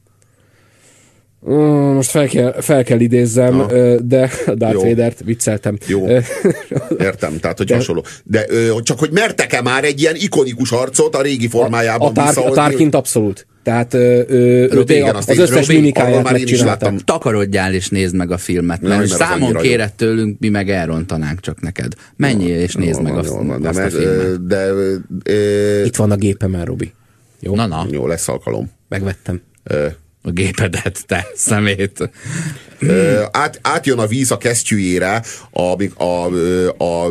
Most fel kell, fel kell idézzem, no. de Darth Vadert vicceltem. Jó, értem, tehát hogy de, hasonló. De csak hogy mertek-e már egy ilyen ikonikus arcot a régi formájában a, a, tár, a Tarkint abszolút. Tehát ő, Robi, ő igen, az, az összes Robi, mimikáját megcsináltam. Takarodjál és nézd meg a filmet, mert nem, számon kéred tőlünk, mi meg elrontanánk csak neked. Menjél és nézd meg a, van, azt de, a filmet. De, de, itt van a gépem már, Robi. Jó? Na, na. Jó, lesz alkalom. Megvettem. Ö, a gépedet, te szemét. Ö, át, átjön a víz a kesztyűjére a, a, a, a, a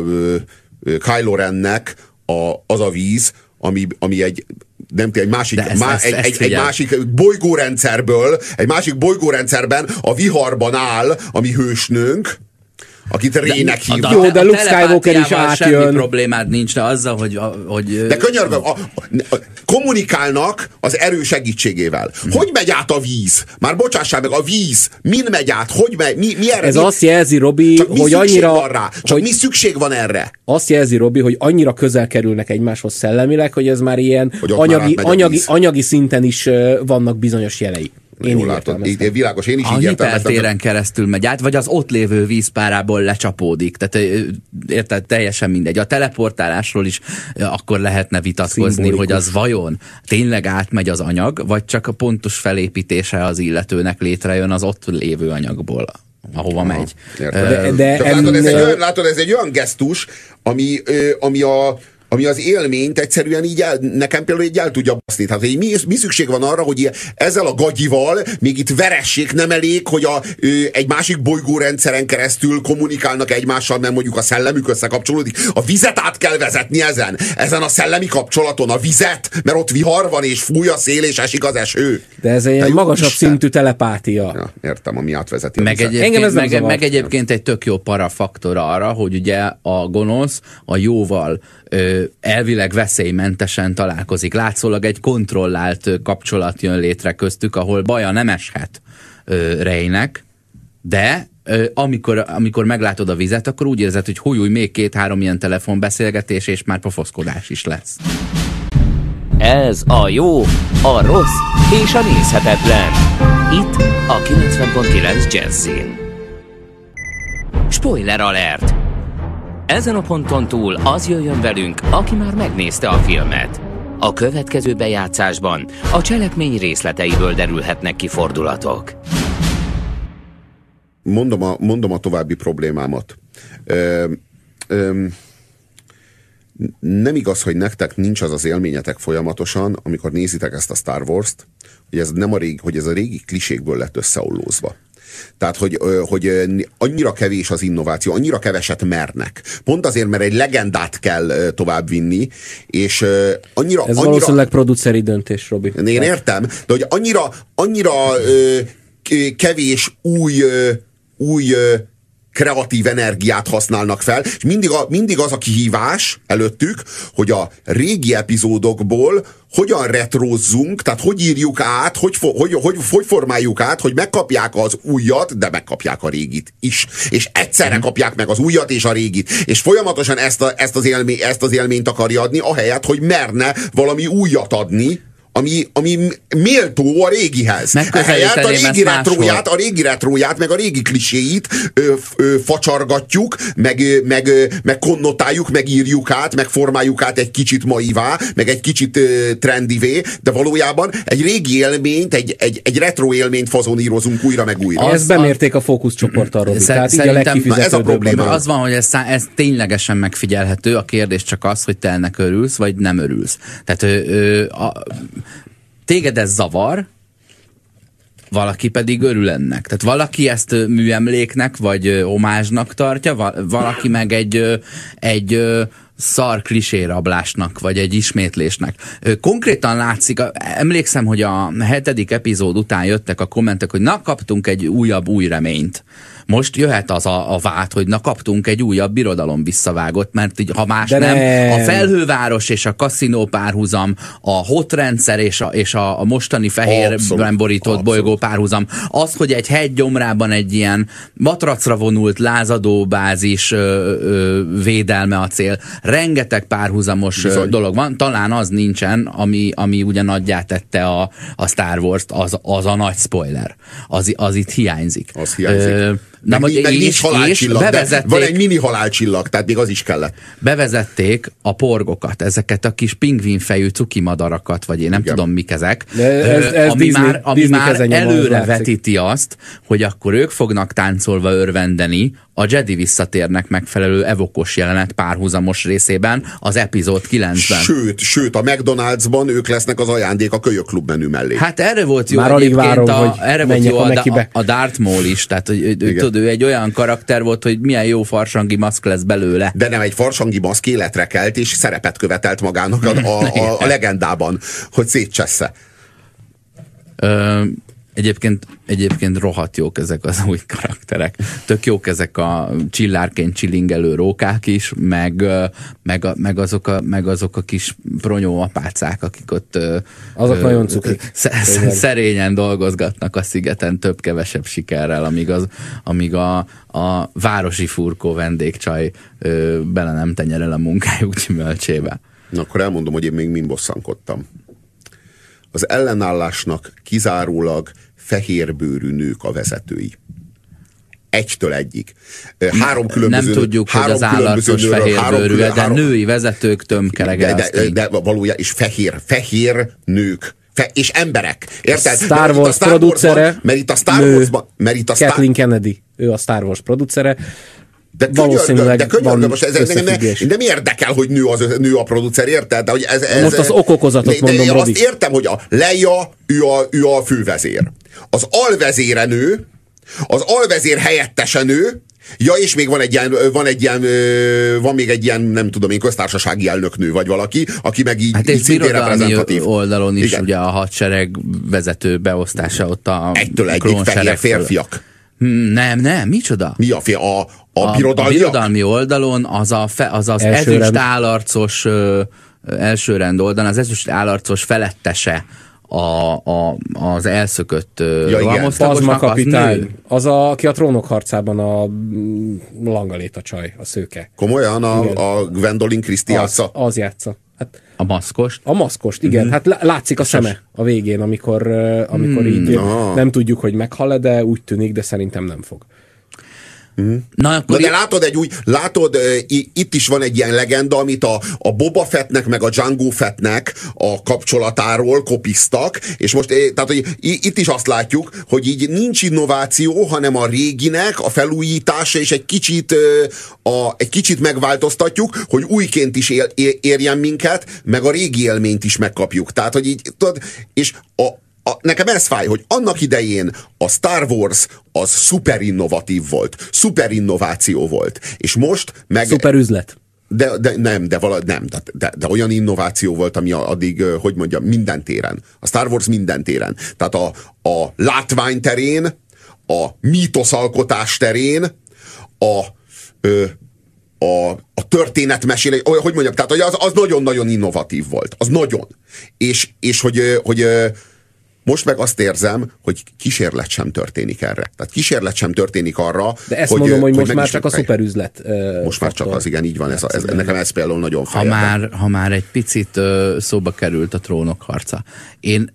Kylo Rennek a, az a víz, ami, ami egy nem egy másik, ez, má, ezt, egy, ezt egy, egy másik bolygórendszerből, egy másik bolygórendszerben a viharban áll a mi hősnőnk, akit Rének hívnak. Jó, de Luke Skywalker is átjön. Semmi problémád nincs, de azzal, hogy... hogy de könyörgöm, a, a, kommunikálnak az erő segítségével. Hogy megy át a víz? Már bocsássál meg, a víz, min megy át? Hogy megy? Mi, mi erre? Ez mi, azt jelzi, Robi, hogy annyira... Van rá? Csak hogy, mi szükség van erre? Azt jelzi, Robi, hogy annyira közel kerülnek egymáshoz szellemileg, hogy ez már ilyen anyagi, már anyagi, anyagi szinten is vannak bizonyos jelei. Én jól látod, így, világos, én is a így értem. A hipertéren keresztül megy át, vagy az ott lévő vízpárából lecsapódik. Tehát érted, teljesen mindegy. A teleportálásról is akkor lehetne vitatkozni, szimbolikus, hogy az vajon tényleg átmegy az anyag, vagy csak a pontos felépítése az illetőnek létrejön az ott lévő anyagból, ahova Aha, megy. De, de látod, ez egy olyan, látod, ez egy olyan gesztus, ami, ami a ami az élményt egyszerűen így el, nekem például így el tudja baszni. Tehát, hogy mi, mi szükség van arra, hogy ezzel a gagyival még itt veressék, nem elég, hogy a, ő, egy másik bolygórendszeren keresztül kommunikálnak egymással, mert mondjuk a szellemük összekapcsolódik. A vizet át kell vezetni ezen. Ezen a szellemi kapcsolaton a vizet, mert ott vihar van, és fúj a szél, és esik az eső. De ez egy magasabb Isten. szintű telepátia. Ja, értem, ami átvezeti. Meg egyébként, meg, meg egyébként egy tök jó parafaktor arra, hogy ugye a gonosz a jóval ö, elvileg veszélymentesen találkozik. Látszólag egy kontrollált kapcsolat jön létre köztük, ahol baja nem eshet ö, Reynek, de ö, amikor, amikor meglátod a vizet, akkor úgy érzed, hogy hújúj, még két-három ilyen telefonbeszélgetés, és már pofoszkodás is lesz. Ez a jó, a rossz és a nézhetetlen. Itt a kilencven pont kilenc Jazzin. Spoiler alert! Ezen a ponton túl az jöjjön velünk, aki már megnézte a filmet. A következő bejátszásban a cselekmény részleteiből derülhetnek ki fordulatok. Mondom a, mondom a további problémámat. Ö, ö, nem igaz, hogy nektek nincs az az élményetek folyamatosan, amikor nézitek ezt a Star Wars-t, hogy ez, nem a régi, hogy ez a régi klisékből lett összeollózva. Tehát, hogy, hogy annyira kevés az innováció, annyira keveset mernek. Pont azért, mert egy legendát kell továbbvinni, és annyira... Ez annyira, valószínűleg produceri döntés, Robi. Én értem, de hogy annyira, annyira kevés új, új kreatív energiát használnak fel, és mindig, a, mindig az a kihívás előttük, hogy a régi epizódokból hogyan retrózzunk, tehát hogy írjuk át, hogy, hogy, hogy, hogy formáljuk át, hogy megkapják az újat, de megkapják a régit is. És egyszerre kapják meg az újat és a régit. És folyamatosan ezt, a, ezt, az, élmény, ezt az élményt akarja adni, ahelyett, hogy merne valami újat adni, ami, ami méltó a régihez. Ehelyett a régi retróját, a régi retróját, meg a régi kliséit ö, ö, facsargatjuk, meg, meg, meg konnotáljuk, meg írjuk át, meg formáljuk át egy kicsit maivá, meg egy kicsit ö, trendivé, de valójában egy régi élményt, egy, egy, egy retro élményt fazonírozunk újra, meg újra. Ezt bemérték a fókuszcsoporttal, Robi. Szer- Tehát így a legkifizetőbb. ez a probléma. Az van, hogy ez, szá- ez ténylegesen megfigyelhető, a kérdés csak az, hogy te ennek örülsz, vagy nem örülsz. Tehát ö, ö, a, téged ez zavar, valaki pedig örül ennek. Tehát valaki ezt műemléknek, vagy homázsnak tartja, valaki meg egy, egy szar klisérablásnak, vagy egy ismétlésnek. Konkrétan látszik, emlékszem, hogy a hetedik epizód után jöttek a kommentek, hogy na, kaptunk egy újabb új reményt. Most jöhet az a, a vád, hogy na, kaptunk egy újabb birodalom visszavágott, mert így, ha más nem, nem, a felhőváros és a kaszinó párhuzam, a hot rendszer és a, és a, a mostani fehérben borított bolygó párhuzam, az, hogy egy hegy gyomrában egy ilyen matracra vonult lázadóbázis ö, ö, védelme a cél, rengeteg párhuzamos Bizony. dolog van, talán az nincsen, ami, ami ugye nagyját tette a, a Star Wars-t, az, az a nagy spoiler. Az, az itt hiányzik. Az hiányzik. Ö, Na, meg, meg és, nincs halálcsillag, bevezették, van egy mini halálcsillag, tehát még az is kellett. Bevezették a porgokat, ezeket a kis pingvinfejű cuki madarakat, vagy én nem Igen. tudom, mik ezek, ez, ez ami Disney, már, ami Disney már előre az vetíti azt, hogy akkor ők fognak táncolva örvendeni a Jedi visszatérnek megfelelő evokos jelenet párhuzamos részében az epizód kilencben. Sőt, sőt, a McDonald'sban ők lesznek az ajándék a kölyökklub menü mellé. Hát erre volt jó már egyébként várom, a, erre volt jó a, a, a Darth Maul is, tehát hogy, tudod, ő egy olyan karakter volt, hogy milyen jó farsangi maszk lesz belőle. De nem, egy farsangi maszk életre kelt, és szerepet követelt magának a, a, a, a legendában, hogy szétcsessze. Ö, egyébként, egyébként rohadt jók ezek az új karakterek. Tök jók ezek a csillárként csilingelő rókák is, meg, meg, a, meg, azok, a, meg azok a kis pronyó apácák, akik ott azok ö, nagyon cuki. Szerényen dolgozgatnak a szigeten több-kevesebb sikerrel, amíg, az, amíg a, a városi furkó vendégcsaj ö, bele nem tenyerel a munkájuk gyümölcsébe. Na, akkor elmondom, hogy én még mind bosszankodtam. Az ellenállásnak kizárólag fehérbőrű nők a vezetői. Egytől egyig. Három különböző... Nem tudjuk, három hogy az állarcos fehérbőrű, de három, női vezetők tömkelege. De, de, de, de valójában, és fehér, fehér nők. Fe, és emberek. Érted? Star Wars producere. Mert itt a Star Warsban... Mert itt a Star... Kathleen Kennedy. Ő a Star Wars producere. De könyörgöm, de könyörgöm, most ez, ez nem, nem érdekel, hogy nő, az, nő a producer, érted? De, hogy ez, ez, most az okokozatot de, mondom, de Robi. Azt értem, hogy a Leia, ő a, ő a fővezér. Az alvezére nő, az alvezér helyettese nő, ja, és még van egy ilyen, van egy ilyen, van még egy ilyen, nem tudom én, köztársasági elnöknő vagy valaki, aki meg így, hát így szintén reprezentatív. Oldalon is Igen. ugye a hadsereg vezető beosztása ott a egytől egyik fehér férfiak. Nem, nem, micsoda? Mi a fél? A, a, a birodalmi? A birodalmi oldalon az a fe, az, az ezüst állarcos ö, elsőrend oldalon, az ezüst állarcos felettese a, a, az elszökött ja, rohamosztagosnak, az nő. Az, a, aki a Trónok harcában a Langaléta csaj, a szőke. Komolyan a, a Gwendolyn Christie játsza? Az, az játsza. Hát, a maszkost? A maszkost, igen. Mm-hmm. Hát látszik a szeme a végén, amikor, amikor mm, így ah. nem tudjuk, hogy meghal-e, de úgy tűnik, de szerintem nem fog. Mm. Na, akkor Na de látod, egy új, látod, itt is van egy ilyen legenda, amit a, a Boba Fettnek meg a Jango Fettnek a kapcsolatáról kopiztak, és most tehát, hogy itt is azt látjuk, hogy így nincs innováció, hanem a réginek a felújítása, és egy kicsit, a, egy kicsit megváltoztatjuk, hogy újként is él, érjen minket, meg a régi élményt is megkapjuk. Tehát, hogy így, tudod, és a A, nekem ez fáj, hogy annak idején a Star Wars az szuper innovatív volt, szuper innováció volt, és most meg... Szuper üzlet. De, de nem, de, vala, nem de, de, de olyan innováció volt, ami addig, hogy mondjam, minden téren. A Star Wars minden téren. Tehát a, a látvány terén, a mítoszalkotás terén, a... Ö, A, a történetmesélés, hogy mondjam, tehát az, az nagyon-nagyon innovatív volt. Az nagyon. És, és hogy, hogy Most meg azt érzem, hogy kísérlet sem történik erre. Tehát kísérlet sem történik arra, de ezt hogy, mondom, hogy, hogy most már csak a fej. szuperüzlet. Uh, most már csak az, igen, így van. Ez, a, ez, nekem ez például nagyon ha már, ha már egy picit uh, szóba került a Trónok harca. Én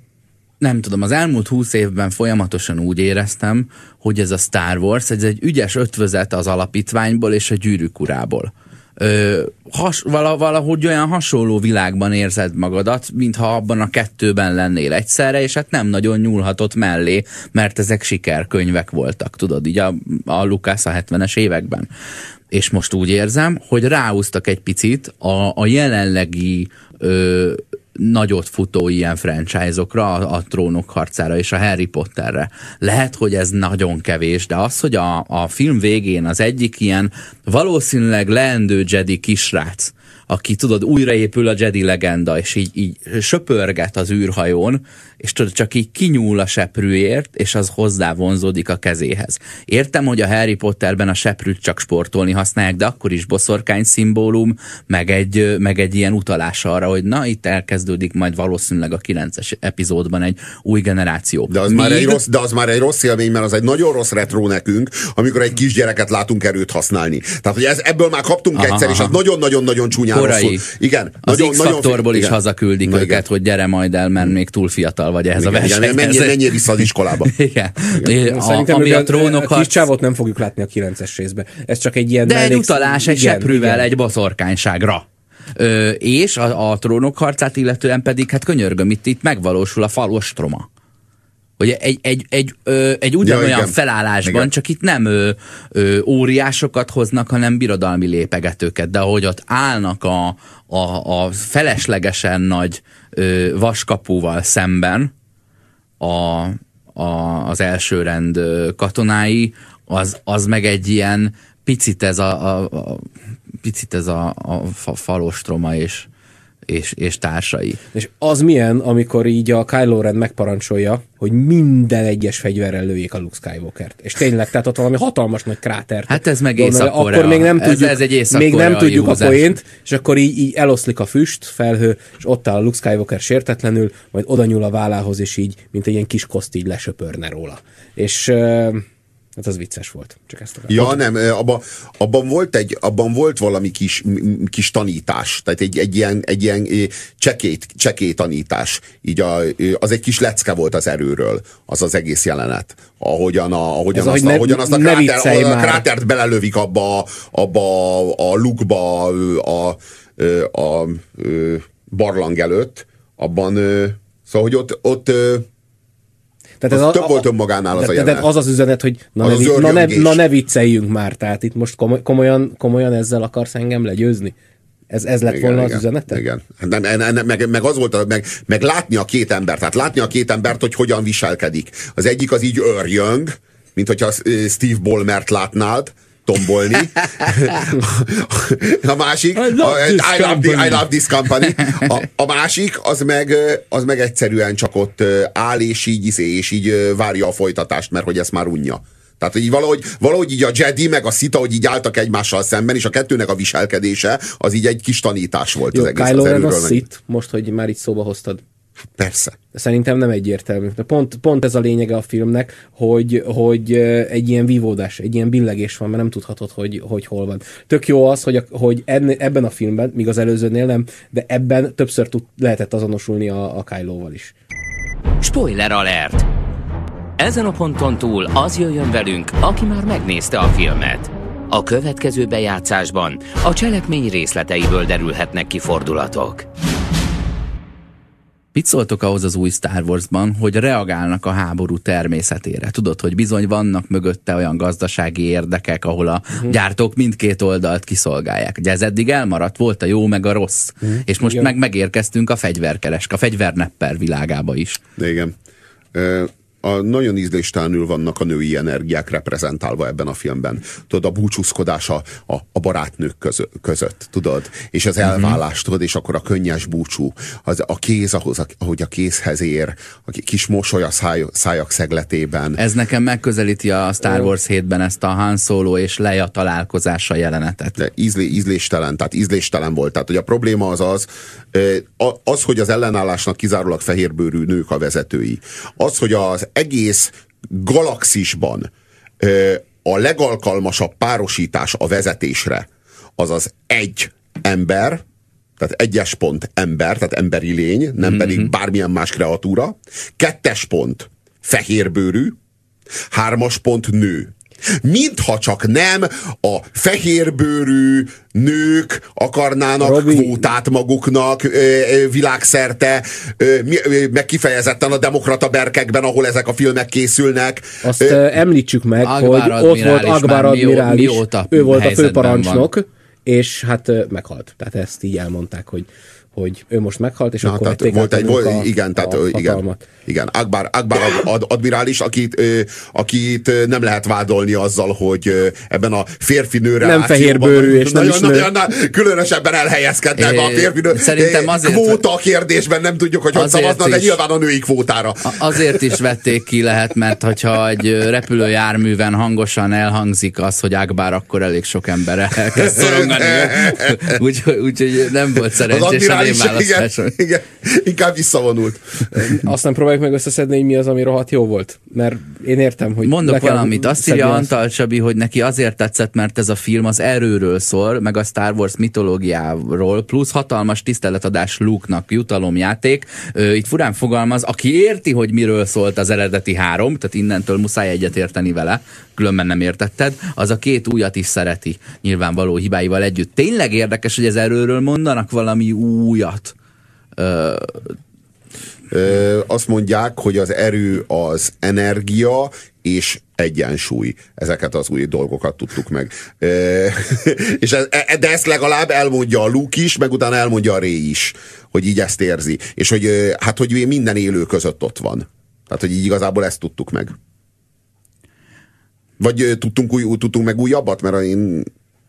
nem tudom, az elmúlt húsz évben folyamatosan úgy éreztem, hogy ez a Star Wars, ez egy ügyes ötvözet az alapítványból és a Gyűrűk urából. Ö, has, valahogy olyan hasonló világban érzed magadat, mintha abban a kettőben lennél egyszerre, és hát nem nagyon nyúlhatott mellé, mert ezek sikerkönyvek voltak, tudod, így a, a Lucas a hetvenes években. És most úgy érzem, hogy ráhúztak egy picit a, a jelenlegi ö, nagyot futó ilyen franchise-okra, a, a Trónok harcára és a Harry Potterre. Lehet, hogy ez nagyon kevés, de az, hogy a, a film végén az egyik ilyen valószínűleg leendő Jedi kisrác, aki tudod, újraépül a Jedi legenda, és így, így söpörget az űrhajón, és tudod, csak így kinyúl a seprűért, és az hozzá vonzódik a kezéhez. Értem, hogy a Harry Potterben a seprűt csak sportolni használják, de akkor is boszorkány szimbólum, meg egy, meg egy ilyen utalás arra, hogy na, itt elkezdődik majd valószínűleg a kilences epizódban egy új generáció. De az, Míg... már egy rossz, de az már egy rossz élmény, mert az egy nagyon rossz retro nekünk, amikor egy kisgyereket látunk erőt használni. Tehát, hogy ez, ebből már kaptunk aha, egyszer, aha. És az nagyon-nagyon-nagyon csúnyán rosszul. Igen, az nagyon, X-faktorból is igen. hazaküldik Na, őket, igen. hogy gyere majd el, mert még túl fiatal vagy ehhez igen, a versenyhez. Menjél, menjél vissza az iskolába. Igen. igen. A, Szerintem ami a, a Trónok a kis csávot nem fogjuk látni a kilences részben. Ez csak egy ilyen... De mellék... egy utalás egy igen, seprűvel, igen. egy boszorkányságra. Ö, és a, a Trónok harcát illetően pedig, hát könyörgöm, itt, itt megvalósul a falostroma. Ugye egy, egy, egy, ö, egy ugyanolyan ja, felállásban, igen. Csak itt nem ö, ö, óriásokat hoznak, hanem birodalmi lépegetőket, de ahogy ott állnak a, a, a feleslegesen nagy ö, vaskapuval szemben a, a, az első rend katonái, az, az meg egy ilyen picit ez a, a, a picit ez a, a falostroma és És, és társai. És az milyen, amikor így a Kylo Ren megparancsolja, hogy minden egyes fegyverrel lőjék a Luke Skywalkert. És tényleg, tehát ott valami hatalmas nagy krátert. Hát ez meg Észak-Korea. Akkor még nem tudjuk, ez, ez egy még nem tudjuk a poént, és akkor így, így eloszlik a füst, felhő, és ott áll a Luke Skywalker sértetlenül, majd oda nyúl a vállához, és így, mint egy ilyen kis koszt így lesöpörne róla. És... hát az vicces volt. Csak ezt ja, nem, abban, abban, volt egy, abban volt valami kis, kis tanítás, tehát egy, egy ilyen, egy ilyen csekély, csekély tanítás. Így a, az egy kis lecke volt az erőről, az az egész jelenet. Ahogyan, a, ahogyan, azt, ne, ahogyan azt a, kráter, a krátert belelövik abba, abba a lukba a, a, a, a barlang előtt, abban, szóval, hogy ott, ott Tehát ez az a, több volt önmagánál az a jelenet. Az az üzenet, hogy na, ne, na, ne, na ne vicceljünk már, tehát itt most komoly, komolyan, komolyan ezzel akarsz engem legyőzni? Ez, ez lett igen, volna igen, az üzenete? Igen. Nem, nem, nem, meg, meg az volt, a, meg, meg látni a két embert, tehát látni a két embert, hogy hogyan viselkedik. Az egyik az így örjöng, mint hogyha Steve Ballmert látnád tombolni. A másik, I love, a, I love, the, I love this company. A, a másik, az meg, az meg egyszerűen csak ott áll, és így, és így várja a folytatást, mert hogy ezt már unja. Tehát, hogy így valahogy, valahogy így a Jedi meg a Sith, hogy így álltak egymással szemben, és a kettőnek a viselkedése, az így egy kis tanítás volt. Jó, az egész. Kylo Ren a Sith, most, hogy már itt szóba hoztad. Persze. De szerintem nem egyértelmű. De pont, pont ez a lényege a filmnek, hogy, hogy egy ilyen vívódás, egy ilyen billegés van, mert nem tudhatod, hogy, hogy hol van. Tök jó az, hogy, a, hogy ebben a filmben, míg az előzőnél nem, de ebben többször tud, lehetett azonosulni a, a Kylo-val is. Spoiler alert! Ezen a ponton túl az jöjjön velünk, aki már megnézte a filmet. A következő bejátszásban a cselekmény részleteiből derülhetnek ki fordulatok. Mit szóltok ahhoz az új Star Warsban, hogy reagálnak a háború természetére? Tudod, hogy bizony vannak mögötte olyan gazdasági érdekek, ahol a uh-huh. gyártók mindkét oldalt kiszolgálják. Ugye ez eddig elmaradt, volt a jó meg a rossz. Uh-huh. És most igen. meg megérkeztünk a fegyverkeresk, a fegyvernepper világába is. De igen. Uh... A nagyon ízléstelenül vannak a női energiák reprezentálva ebben a filmben. Tudod, a búcsúzkodás a, a, a barátnők közö, között, tudod? És az elvállás, tudod, és akkor a könnyes búcsú, az, a kéz, ahhoz, ahogy a kézhez ér, a kis mosoly a száj, szájak szegletében. Ez nekem megközelíti a Star Wars hétben ezt a Han Solo és Leia találkozása jelenetet. De ízlé, ízléstelen, tehát ízléstelen volt. Tehát, hogy a probléma az az, Az, hogy az ellenállásnak kizárólag fehérbőrű nők a vezetői. Az, hogy az egész galaxisban a legalkalmasabb párosítás a vezetésre, az az egy ember, tehát egyes pont ember, tehát emberi lény, nem mm-hmm. pedig bármilyen más kreatúra. Kettes pont fehérbőrű, hármas pont nő. Mintha csak nem a fehérbőrű nők akarnának Robi... kvótát maguknak ö, ö, világszerte, ö, ö, meg kifejezetten a demokrata berkekben, ahol ezek a filmek készülnek. Azt ö, említsük meg, Akbar hogy ott volt Akbar admirális, ő volt a főparancsnok, van. És hát meghalt. Tehát ezt így elmondták, hogy hogy ő most meghalt, és Na, akkor tehát volt egy, volt, a, igen, tehát, a igen, igen, Akbar, Akbar ad, admirális, akit, akit nem lehet vádolni azzal, hogy ebben a férfi-nőre nem fehérbőrű, és nem is nő. Nagyon, különösebben elhelyezkednek é, a férfi-nő. Szerintem azért... Kvóta kérdésben nem tudjuk, hogy hogy szavaznak, de nyilván a női kvótára. Azért is vették ki, lehet, mert hogyha egy repülőjárműven hangosan elhangzik az, hogy Akbar, akkor elég sok ember elkezd szorongani. Úgyhogy úgy, nem volt szerencsés. Igen, igen, inkább visszavonult. Aztán próbáljuk meg összeszedni, hogy mi az, ami rohadt jó volt. Mert én értem, hogy... Mondok valamit. Azt írja Antal Csabi, hogy neki azért tetszett, mert ez a film az erőről szól, meg a Star Wars mitológiáról, plusz hatalmas tiszteletadás Luke-nak, jutalomjáték. Itt furán fogalmaz, aki érti, hogy miről szólt az eredeti három, tehát innentől muszáj egyet érteni vele, különben nem értetted, az a két újat is szereti, nyilvánvaló hibáival együtt. Tényleg érdekes, hogy az erőről mondanak valami újat. Ö... Ö, azt mondják, hogy az erő az energia és egyensúly. Ezeket az új dolgokat tudtuk meg. Ö, és ez, de ezt legalább elmondja a Luke is, meg utána elmondja a Rey is, hogy így ezt érzi. És hogy, hát, hogy minden élő között ott van. Tehát, hogy így igazából ezt tudtuk meg. Vagy tudtunk, új, tudtunk meg újabbat, mert én,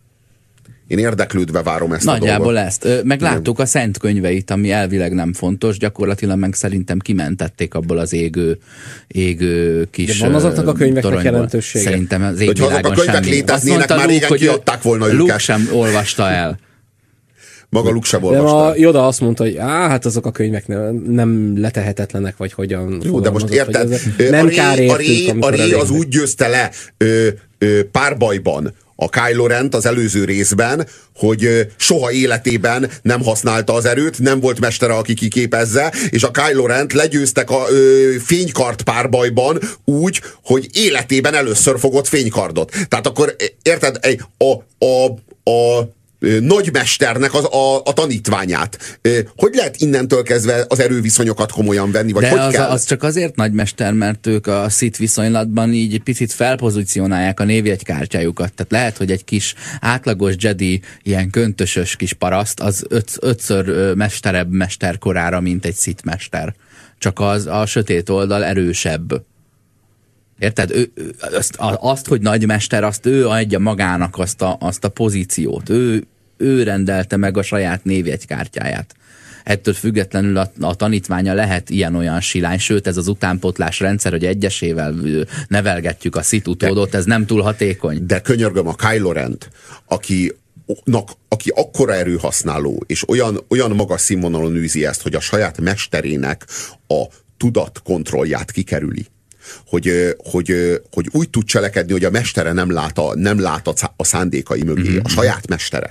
én érdeklődve várom ezt Nagyjából a dolgot. ezt. Meg láttuk a szent könyveit, ami elvileg nem fontos, gyakorlatilag meg szerintem kimentették abból az égő, égő kis de van azoknak a könyveknek toronyból. Jelentősége? Szerintem az égvilágon semmi. Ha azok a könyvek semmi. Léteznének, már régen kiadták volna őket. Luke sem olvasta el. Maga Luke sem olvasta. De a Yoda azt mondta, hogy á, hát azok a könyvek nem, nem letehetetlenek, vagy hogyan. Jó, de most érted, nem a Rey, a Rey az úgy győzte le ö, ö, párbajban a Kylo Rent az előző részben, hogy soha életében nem használta az erőt, nem volt mestere, aki kiképezze, és a Kylo Rent legyőzte a ö, fénykard párbajban úgy, hogy életében először fogott fénykardot. Tehát akkor érted, a, a, a nagymesternek az, a, a tanítványát. Hogy lehet innentől kezdve az erőviszonyokat komolyan venni, vagy de hogy az, kell? az csak azért nagymester, mert ők a Sith viszonylatban így egy picit felpozícionálják a névjegykártyájukat. Tehát lehet, hogy egy kis átlagos Jedi, ilyen köntösös kis paraszt, az öt, ötször mesterebb mesterkorára, mint egy Sith mester. Csak az a sötét oldal erősebb. Érted? Ő, azt, azt, hogy nagymester, azt ő adja magának azt a, azt a pozíciót. Ő, ő rendelte meg a saját névjegykártyáját. Ettől függetlenül a, a tanítványa lehet ilyen-olyan silány, sőt ez az utánpotlás rendszer, hogy egyesével nevelgetjük a Sith utódot, ez nem túl hatékony. De könyörgöm, a Kylo Rent, aki aki akkora erőhasználó, és olyan, olyan magas színvonalon űzi ezt, hogy a saját mesterének a tudatkontrollját kikerüli. Hogy, hogy, hogy úgy tud cselekedni, hogy a mestere nem lát a, nem lát a, a szándékai mögé, mm-hmm. a saját mestere.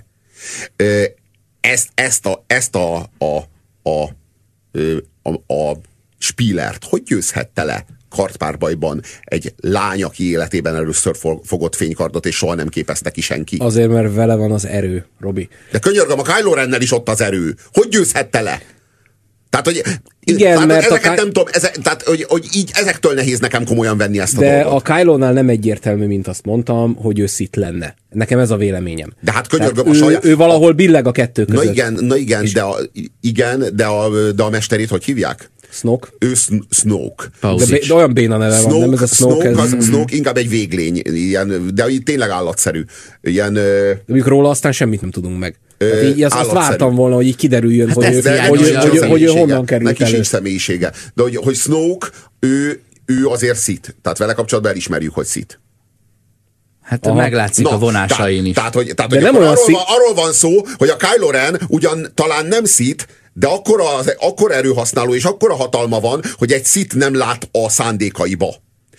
Ezt, ezt a, ezt a, a, a, a, a Spielert hogy győzhette le kardpárbajban egy lány, aki életében először fogott fénykardot, és soha nem képezte ki senki? Azért, mert vele van az erő, Robi. De könyörgöm, a Kylo Rennel is ott az erő. Hogy győzhette le? Tehát, hogy igen, tehát, mert ezeket a... nem tudom, ezek, tehát, hogy, hogy így ezektől nehéz nekem komolyan venni ezt a de dolgot. De a Kylo-nál nem egyértelmű, mint azt mondtam, hogy ő Sith lenne. Nekem ez a véleményem. De hát könyörgöm, a saját... ő, ő valahol billeg a kettő között. Na igen, na igen, de a, igen de, a, de a mesterét hogy hívják? Snoke. Ő Snoke. De, de olyan béna neve Snoke, van, nem ez a Snoke. Snoke, ez... az, Snoke inkább egy véglény, ilyen, de tényleg állatszerű. Ilyen, de mikor róla aztán semmit nem tudunk meg. Hát így azt, azt vártam volna, hogy így kiderüljön, hát hogy, ő, hogy, hogy, hogy, hogy ő honnan került neki elő. Sincs személyisége. De hogy, hogy Snoke, ő, ő azért Sith. Tehát vele kapcsolatban elismerjük, hogy Sith. Hát aha. Meglátszik Na, a vonásain tehát, is. Tehát, hogy, tehát, de hogy nem olyan arról, Sith... van, arról van szó, hogy a Kylo Ren ugyan talán nem Sith, de akkora, az, akkora erőhasználó és akkora hatalma van, hogy egy Sith nem lát a szándékaiba.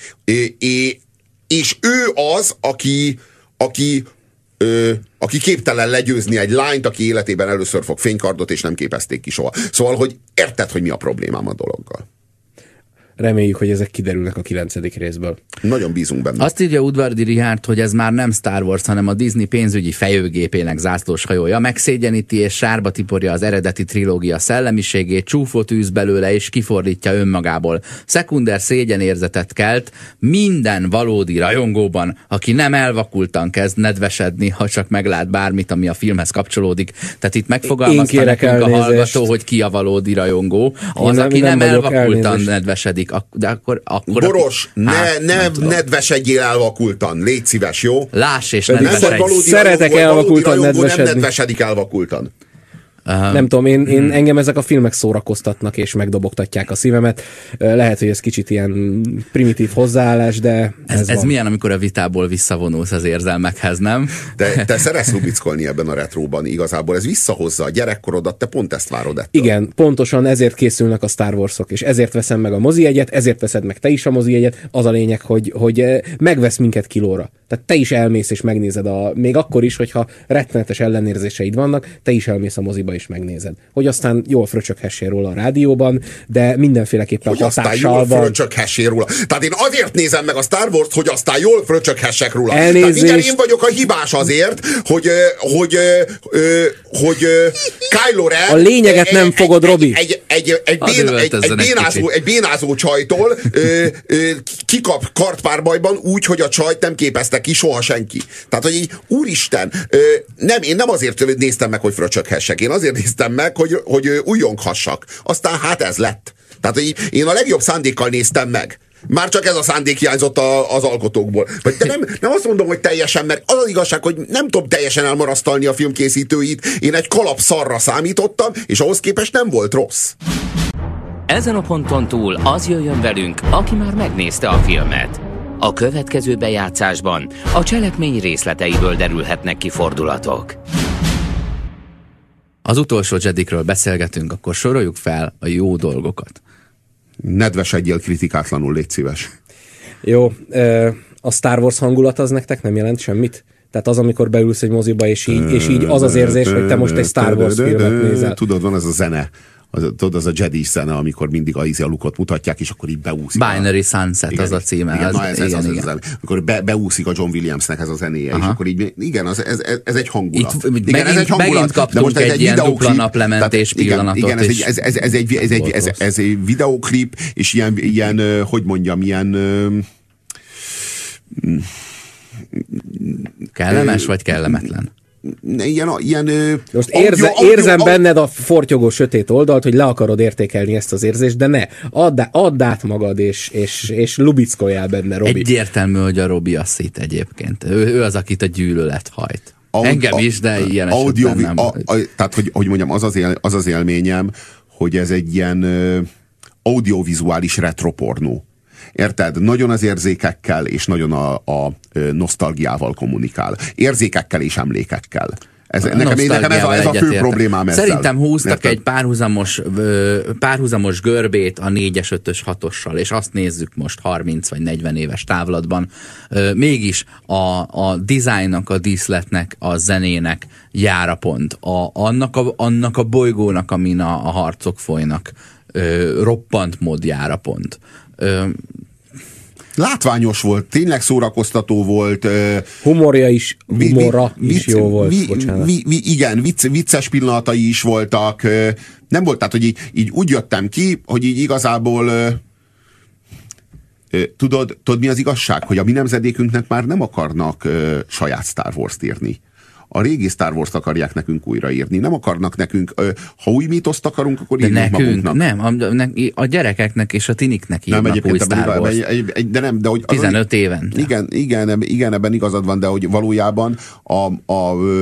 É, é, és ő az, aki, aki, ö, aki képtelen legyőzni egy lányt, aki életében először fog fénykardot, és nem képezték ki soha. Szóval, hogy érted, hogy mi a problémám a dologgal. Reméljük, hogy ezek kiderülnek a kilencedik részből. Nagyon bízunk benne. Azt írja Udvardi Richárd, hogy ez már nem Star Wars, hanem a Disney pénzügyi fejőgépének zászlós hajója. Megszégyeníti és sárba tiporja az eredeti trilógia szellemiségét, csúfot űz belőle és kifordítja önmagából. Szekunder szégyenérzetet kelt minden valódi rajongóban, aki nem elvakultan kezd nedvesedni, ha csak meglát bármit, ami a filmhez kapcsolódik. Tehát itt megfogalmazta nekünk a hallgató, hogy ki a valódi rajongó. Az, nem, aki nem, nem elvakultan elnézést. nedvesedik. De akkor, akkor Boros, ne, hát, ne nedvesedjél elvakultan, légy szíves, jó? Láss és nedvesedj. Szeretek elvakultan nedvesedni. Nem nedvesedik elvakultan. Uh, nem tudom, én, én engem ezek a filmek szórakoztatnak és megdobogtatják a szívemet. Lehet, hogy ez kicsit ilyen primitív hozzáállás, de ez, ez, ez milyen, amikor a vitából visszavonulsz az érzelmekhez, nem? De te szeretsz lubickolni ebben a retróban, igazából ez visszahozza a gyerekkorodat, te pont ezt várod ettől. Igen, pontosan ezért készülnek a Star Warsok, és ezért veszem meg a mozijegyet, ezért veszed meg te is a mozijegyet. Az a lényeg, hogy, hogy megvesz minket kilóra. Tehát te is elmész és megnézed, a, még akkor is, hogyha rettenetes ellenérzéseid vannak, te is elmész a moziba és megnézed. Hogy aztán jól fröcsöghessél róla a rádióban, de mindenféleképpen hogy hatással jól van. fröcsöghessél róla. Tehát én azért nézem meg a Star Wars-t, hogy aztán jól fröcsöghessek róla. Elnézést. Tehát igen, én vagyok a hibás azért, hogy, hogy, hogy, hogy Kylo Ren... A lényeget nem egy, fogod, egy, Robi. Egy, egy, egy, bén, egy, egy, bénázó, egy bénázó csajtól ö, ö, kikap kartpárbajban úgy, hogy a csajt nem képezte ki soha senki. Tehát, hogy így, úristen, ö, nem, én nem azért néztem meg, hogy fröcsöghessek. Én azért néztem meg, hogy, hogy újjonghassak. Aztán hát ez lett. Tehát, hogy én a legjobb szándékkal néztem meg. Már csak ez a szándék hiányzott a, az alkotókból. Vagy de nem, nem azt mondom, hogy teljesen, mert az az igazság, hogy nem tudom teljesen elmarasztalni a filmkészítőit. Én egy kalap szarra számítottam, és ahhoz képest nem volt rossz. Ezen a ponton túl az jöjjön velünk, aki már megnézte a filmet. A következő bejátszásban a cselekmény részleteiből derülhetnek ki fordulatok. Az utolsó Jedikről beszélgetünk, akkor soroljuk fel a jó dolgokat. Nedvesedjél kritikátlanul, légy szíves. Jó, a Star Wars hangulat az nektek nem jelent semmit? Tehát az, amikor beülsz egy moziba, és így, és így az az érzés, hogy te most egy Star Wars filmet nézel. Tudod, van ez a zene. Az, tudod, az a Jedi zene, amikor mindig a, a lukot mutatják, és akkor így beúszik. Binary a... Sunset, igen, az a címe. Igen, az, na ez, ez igen, az, igen. az, amikor be, beúszik a John Williamsnek ez a zenéje, aha, és akkor így, igen, az, ez, ez, ez egy hangulat. Itt, igen, megint, ez egy hangulat, megint kaptunk most egy, egy ilyen dupla naplementés pillanatot. Igen, ez, ez, ez, ez, egy, ez, egy, ez, ez egy videóklip, és ilyen, ilyen hogy mondjam, ilyen... Kellemes vagy kellemetlen? Ilyen, ilyen, Most érze, audio, érzem audio, benned a fortyogó sötét oldalt, hogy le akarod értékelni ezt az érzést, de ne, add, add át magad, és, és, és lubickoljál benne, Robi. Egyértelmű, hogy a Robi a szít egyébként. Ő, ő az, akit a gyűlölet hajt. Aud, Engem is, de ilyen audio, esetben nem. A, a, tehát, hogy, hogy mondjam, az az, él, az az élményem, hogy ez egy ilyen uh, audiovizuális retropornó. Érted? Nagyon az érzékekkel, és nagyon a, a nosztalgiával kommunikál. Érzékekkel és emlékekkel. Ez, nekem, nekem ez a, ez a fő problémám ezzel. Szerintem húztak Érted? egy párhuzamos, párhuzamos görbét a négyes, ötös, hatossal, és azt nézzük most harminc vagy negyven éves távlatban. Mégis a, a dizájnnak, a díszletnek, a zenének jár a pont. A, annak, a, annak a bolygónak, amin a, a harcok folynak, roppant mód jár a pont. Látványos volt, tényleg szórakoztató volt. Humorja is, humora vi, vi, is jó volt, vi, bocsánat. Vi, vi, igen, vicc, vicces pillanatai is voltak. Nem volt, tehát, hogy így, így úgy jöttem ki, hogy így igazából tudod, tudod mi az igazság? Hogy a mi nemzedékünknek már nem akarnak saját Star Wars-t írni. A régi Star Wars-t akarják nekünk újraírni. Nem akarnak nekünk, ha új mítoszt akarunk, akkor írjuk nekünk, magunknak. Nem, a, a gyerekeknek és a tiniknek írnak nem, új Star Wars. Egy, egy, de nem, de hogy tizenöt éven. Igen, igen, igen, ebben igazad van, de hogy valójában a, a,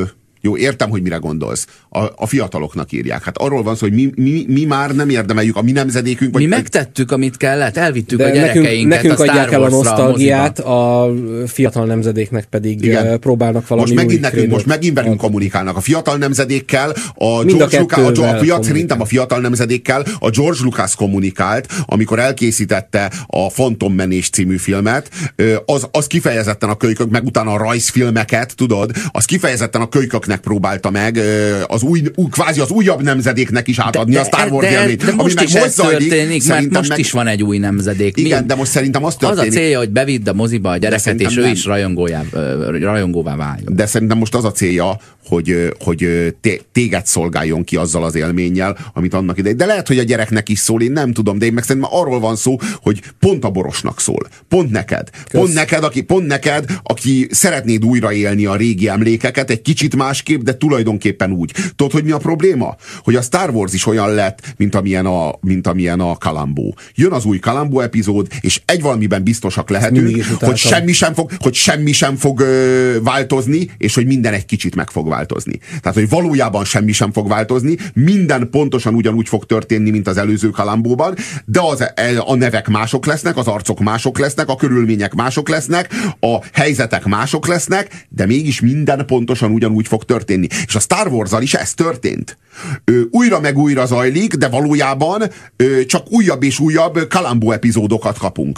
Jó, értem, hogy mire gondolsz. A, a fiataloknak írják. Hát arról van szó, hogy mi, mi, mi már nem érdemeljük, a mi nemzedékünk. Vagy mi megtettük, amit kellett, elvittük de a gyerekeinket nekünk, nekünk a Star adják el a nosztalgiát, a, a fiatal nemzedéknek pedig igen. próbálnak valami most megint új nekünk, most megint velünk alkotni. kommunikálnak. A fiatal nemzedékkel, a Mind George a Lucas, a, a fiat, szerintem a kommunikál. fiatal nemzedékkel a George Lucas kommunikált, amikor elkészítette a Phantom Menés című filmet, az, az kifejezetten a kölykök, meg utána a rajzfilmeket, tudod, az kifejezetten a kölyköknek próbálta meg az új, kvázi az újabb nemzedéknek is átadni de, a Star Wars de, élményt. de ami most meg is most ez zajlik, történik, mert most meg... is van egy új nemzedék. Igen, Mi? de most szerintem az történik. Az a célja, hogy bevidd a moziba a gyereket, és ő nem. is rajongójá, rajongóvá váljon. De szerintem most az a célja, hogy, hogy téged szolgáljon ki azzal az élménnyel, amit annak idején. De lehet, hogy a gyereknek is szól, én nem tudom, de én meg szerintem arról van szó, hogy pont a Borosnak szól. Pont neked. Kösz. Pont neked, aki, pont neked, aki szeretnéd újraélni a régi emlékeket, egy kicsit másképp, de tulajdonképpen úgy. Tudod, hogy mi a probléma? Hogy a Star Wars is olyan lett, mint amilyen a, mint amilyen a Columbo. Jön az új Columbo epizód, és egy valamiben biztosak lehetünk, hogy semmi sem fog, hogy semmi sem fog ö, változni, és hogy minden egy kicsit meg fog változni. Tehát, hogy valójában semmi sem fog változni, minden pontosan ugyanúgy fog történni, mint az előző Columboban, de az, a nevek mások lesznek, az arcok mások lesznek, a körülmények mások lesznek, a helyzetek mások lesznek, de mégis minden pontosan ugyanúgy fog történni. És a Star Wars-al is ez történt. Ö, újra meg újra zajlik, de valójában ö, csak újabb és újabb Columbo epizódokat kapunk.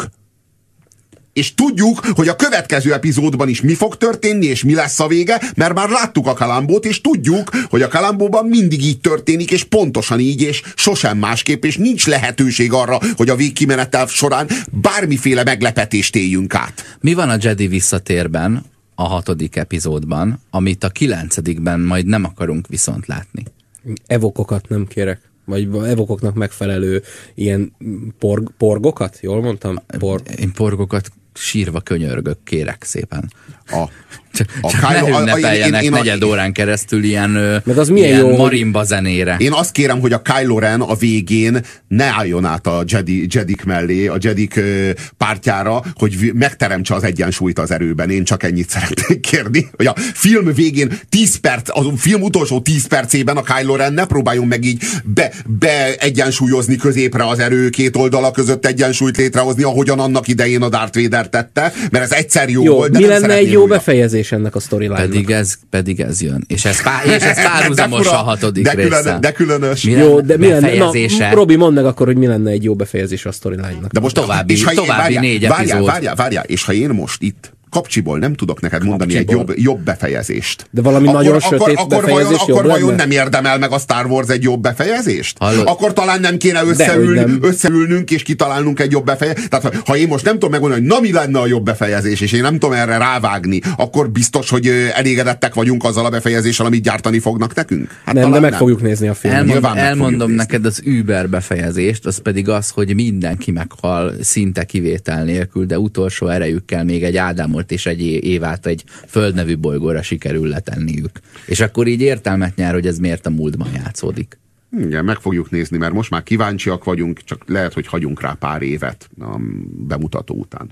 És tudjuk, hogy a következő epizódban is mi fog történni, és mi lesz a vége, mert már láttuk a Columbót, és tudjuk, hogy a Columbóban mindig így történik, és pontosan így, és sosem másképp, és nincs lehetőség arra, hogy a végkimenetel során bármiféle meglepetést éljünk át. Mi van a Jedi visszatérben, a hatodik epizódban, amit a kilencedikben majd nem akarunk viszont látni? Evokokat nem kérek. Vagy evokoknak megfelelő ilyen porg, porgokat? Jól mondtam? Por... Én porgokat sírva könyörgök, kérek szépen. A, csak a csak Kylo, ne ünnepeljenek a, én, én, negyed órán keresztül ilyen, meg az milyen ilyen jó, marimba zenére. Én azt kérem, hogy a Kylo Ren a végén ne álljon át a Jedi, Jedik mellé, a Jedik pártjára, hogy megteremtse az egyensúlyt az erőben. Én csak ennyit szeretnék kérni, hogy a film végén tíz perc, a film utolsó tíz percében a Kylo Ren ne próbáljon meg így be, beegyensúlyozni középre az erő két oldala között egyensúlyt létrehozni, ahogyan annak idején a Darth Vader tette, mert ez egyszer jó, jó volt, de mi nem lenne egy jó újra. befejezés ennek a storyline-nak? Pedig ez, pedig ez jön. És ez, pá, és ez párhuzamos fura, a hatodik de külön, résszel. de különös. Mi Jó, de mi lenne? befejezése? Na, Robi, mondd meg akkor, hogy mi lenne egy jó befejezés a storyline-nak. De most további, és ha én- további várjál, négy várjál, epizód. Várjál, várjál, és ha én most itt kapcsiból nem tudok neked mondani egy Kapcsiból. jobb, jobb befejezést. De valami nagyon sötét akkor befejezés vajon, jobb akkor vajon lenne? nem érdemel meg a Star Wars egy jobb befejezést? Hallod? Akkor talán nem kéne Dehogy összeülni, nem. összeülnünk és kitalálnunk egy jobb befejezést. Tehát ha- ha én most nem tudom megmondani, hogy na mi lenne a jobb befejezés, és én nem tudom erre rávágni, akkor biztos, hogy ö, elégedettek vagyunk azzal a befejezéssel, amit gyártani fognak nekünk? Hát Nem, de talán meg fogjuk nézni a filmet. Elmond, Nyilván meg fogjuk elmondom nézni. neked az Uber befejezést, az pedig az, hogy mindenki meghal szinte kivétel nélkül, de utolsó erejükkel még egy Ádámot és egy Évát egy földnevű bolygóra sikerül letenniük. És akkor így értelmet nyer, hogy ez miért a múltban játszódik. Igen, meg fogjuk nézni, mert most már kíváncsiak vagyunk, csak lehet, hogy hagyunk rá pár évet a bemutató után.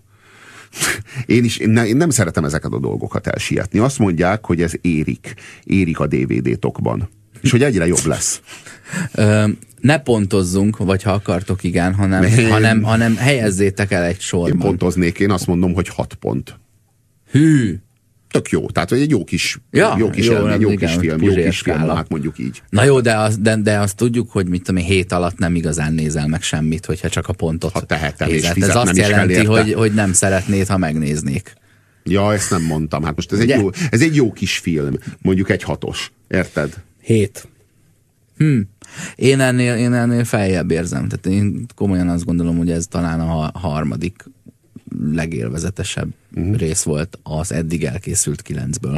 Én is én, ne, én nem szeretem ezeket a dolgokat elsietni. Azt mondják, hogy ez érik. Érik a dé vé dé-tokban. És hogy egyre jobb lesz. Ö, ne pontozzunk, vagy ha akartok, igen, hanem, hanem, hanem helyezzétek el egy Én sorban. pontoznék, én azt mondom, hogy hat pont. Hű! Tök jó, tehát hogy egy jó kis, Ja, jó kis, jó, élmény, jó igen, kis film, jó Puzsér kis film, skála. hát mondjuk így. Na jó, de, az, de, de azt tudjuk, hogy mit tudom én, hét alatt nem igazán nézel meg semmit, hogyha csak a pontot Ha tehetem, és nézed. Ez fizetnem azt is kell jelenti, érte. hogy, hogy nem szeretnéd, ha megnéznék. Ja, ezt nem mondtam. Hát most ez egy, Ugye? jó, ez egy jó kis film. Mondjuk egy hatos. Érted? Hét. Hm. Én ennél, én ennél feljebb érzem. Tehát én komolyan azt gondolom, hogy ez talán a ha- harmadik legélvezetesebb uh-huh. rész volt az eddig elkészült kilencből.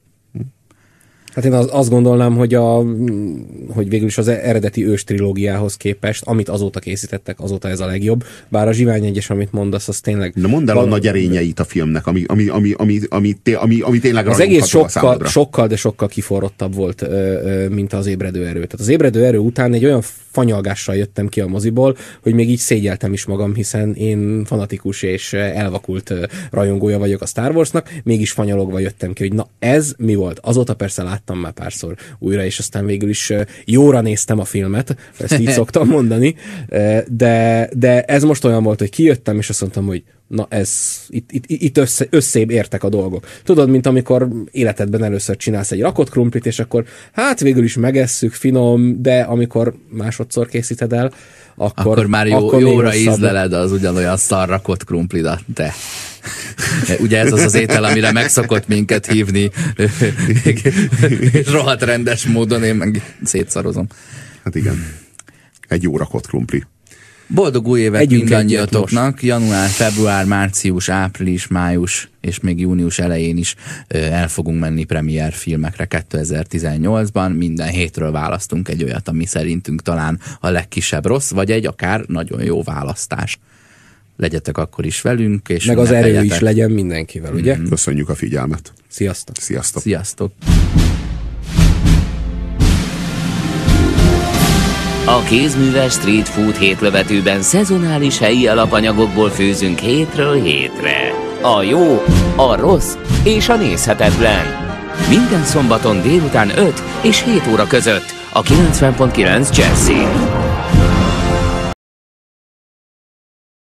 Hát én az, azt gondolnám, hogy, a, hogy végül is az eredeti ős trilógiához képest, amit azóta készítettek, azóta ez a legjobb. Bár a Zsivány egyes, amit mondasz, az tényleg... Na mondd el a nagy erényeit a filmnek, ami, ami, ami, ami, ami, té, ami, ami tényleg Az egész rajongható a sokkal, számodra. sokkal, de sokkal kiforrottabb volt, ö, ö, mint az ébredő erő. Tehát az ébredő erő után egy olyan fanyalgással jöttem ki a moziból, hogy még így szégyeltem is magam, hiszen én fanatikus és elvakult rajongója vagyok a Star Warsnak, mégis fanyalogva jöttem ki, hogy na ez mi volt? Azóta persze láttam már párszor újra, és aztán végül is jóra néztem a filmet, ezt így szoktam mondani, de, de ez most olyan volt, hogy kijöttem, és azt mondtam, hogy na ez, itt, itt, itt össze, összébb értek a dolgok. Tudod, mint amikor életedben először csinálsz egy rakott krumplit, és akkor hát végül is megesszük, finom, de amikor másodszor készíted el, akkor, akkor már jó, akkor jóra ízleled az ugyanolyan szar rakott krumplidat, te. Ugye ez az az étel, amire megszokott minket hívni, és rohadt rendes módon én meg szétszarozom. Hát igen. Egy jó rakott krumpli. Boldog új évet Együnk mindannyiatoknak! Január, február, március, április, május és még június elején is el fogunk menni premier filmekre kétezer-tizennyolcban. Minden hétről választunk egy olyat, ami szerintünk talán a legkisebb rossz, vagy egy akár nagyon jó választás. Legyetek akkor is velünk, és meg az erő is legyen mindenkivel, ugye? Mm-hmm. Köszönjük a figyelmet. Sziasztok! Sziasztok! Sziasztok! A kézműves street food hétlövetőben szezonális helyi alapanyagokból főzünk hétről hétre. A jó, a rossz és a nézhetetlen. Minden szombaton délután öt és hét óra között a kilencven pont kilenc Jazzin.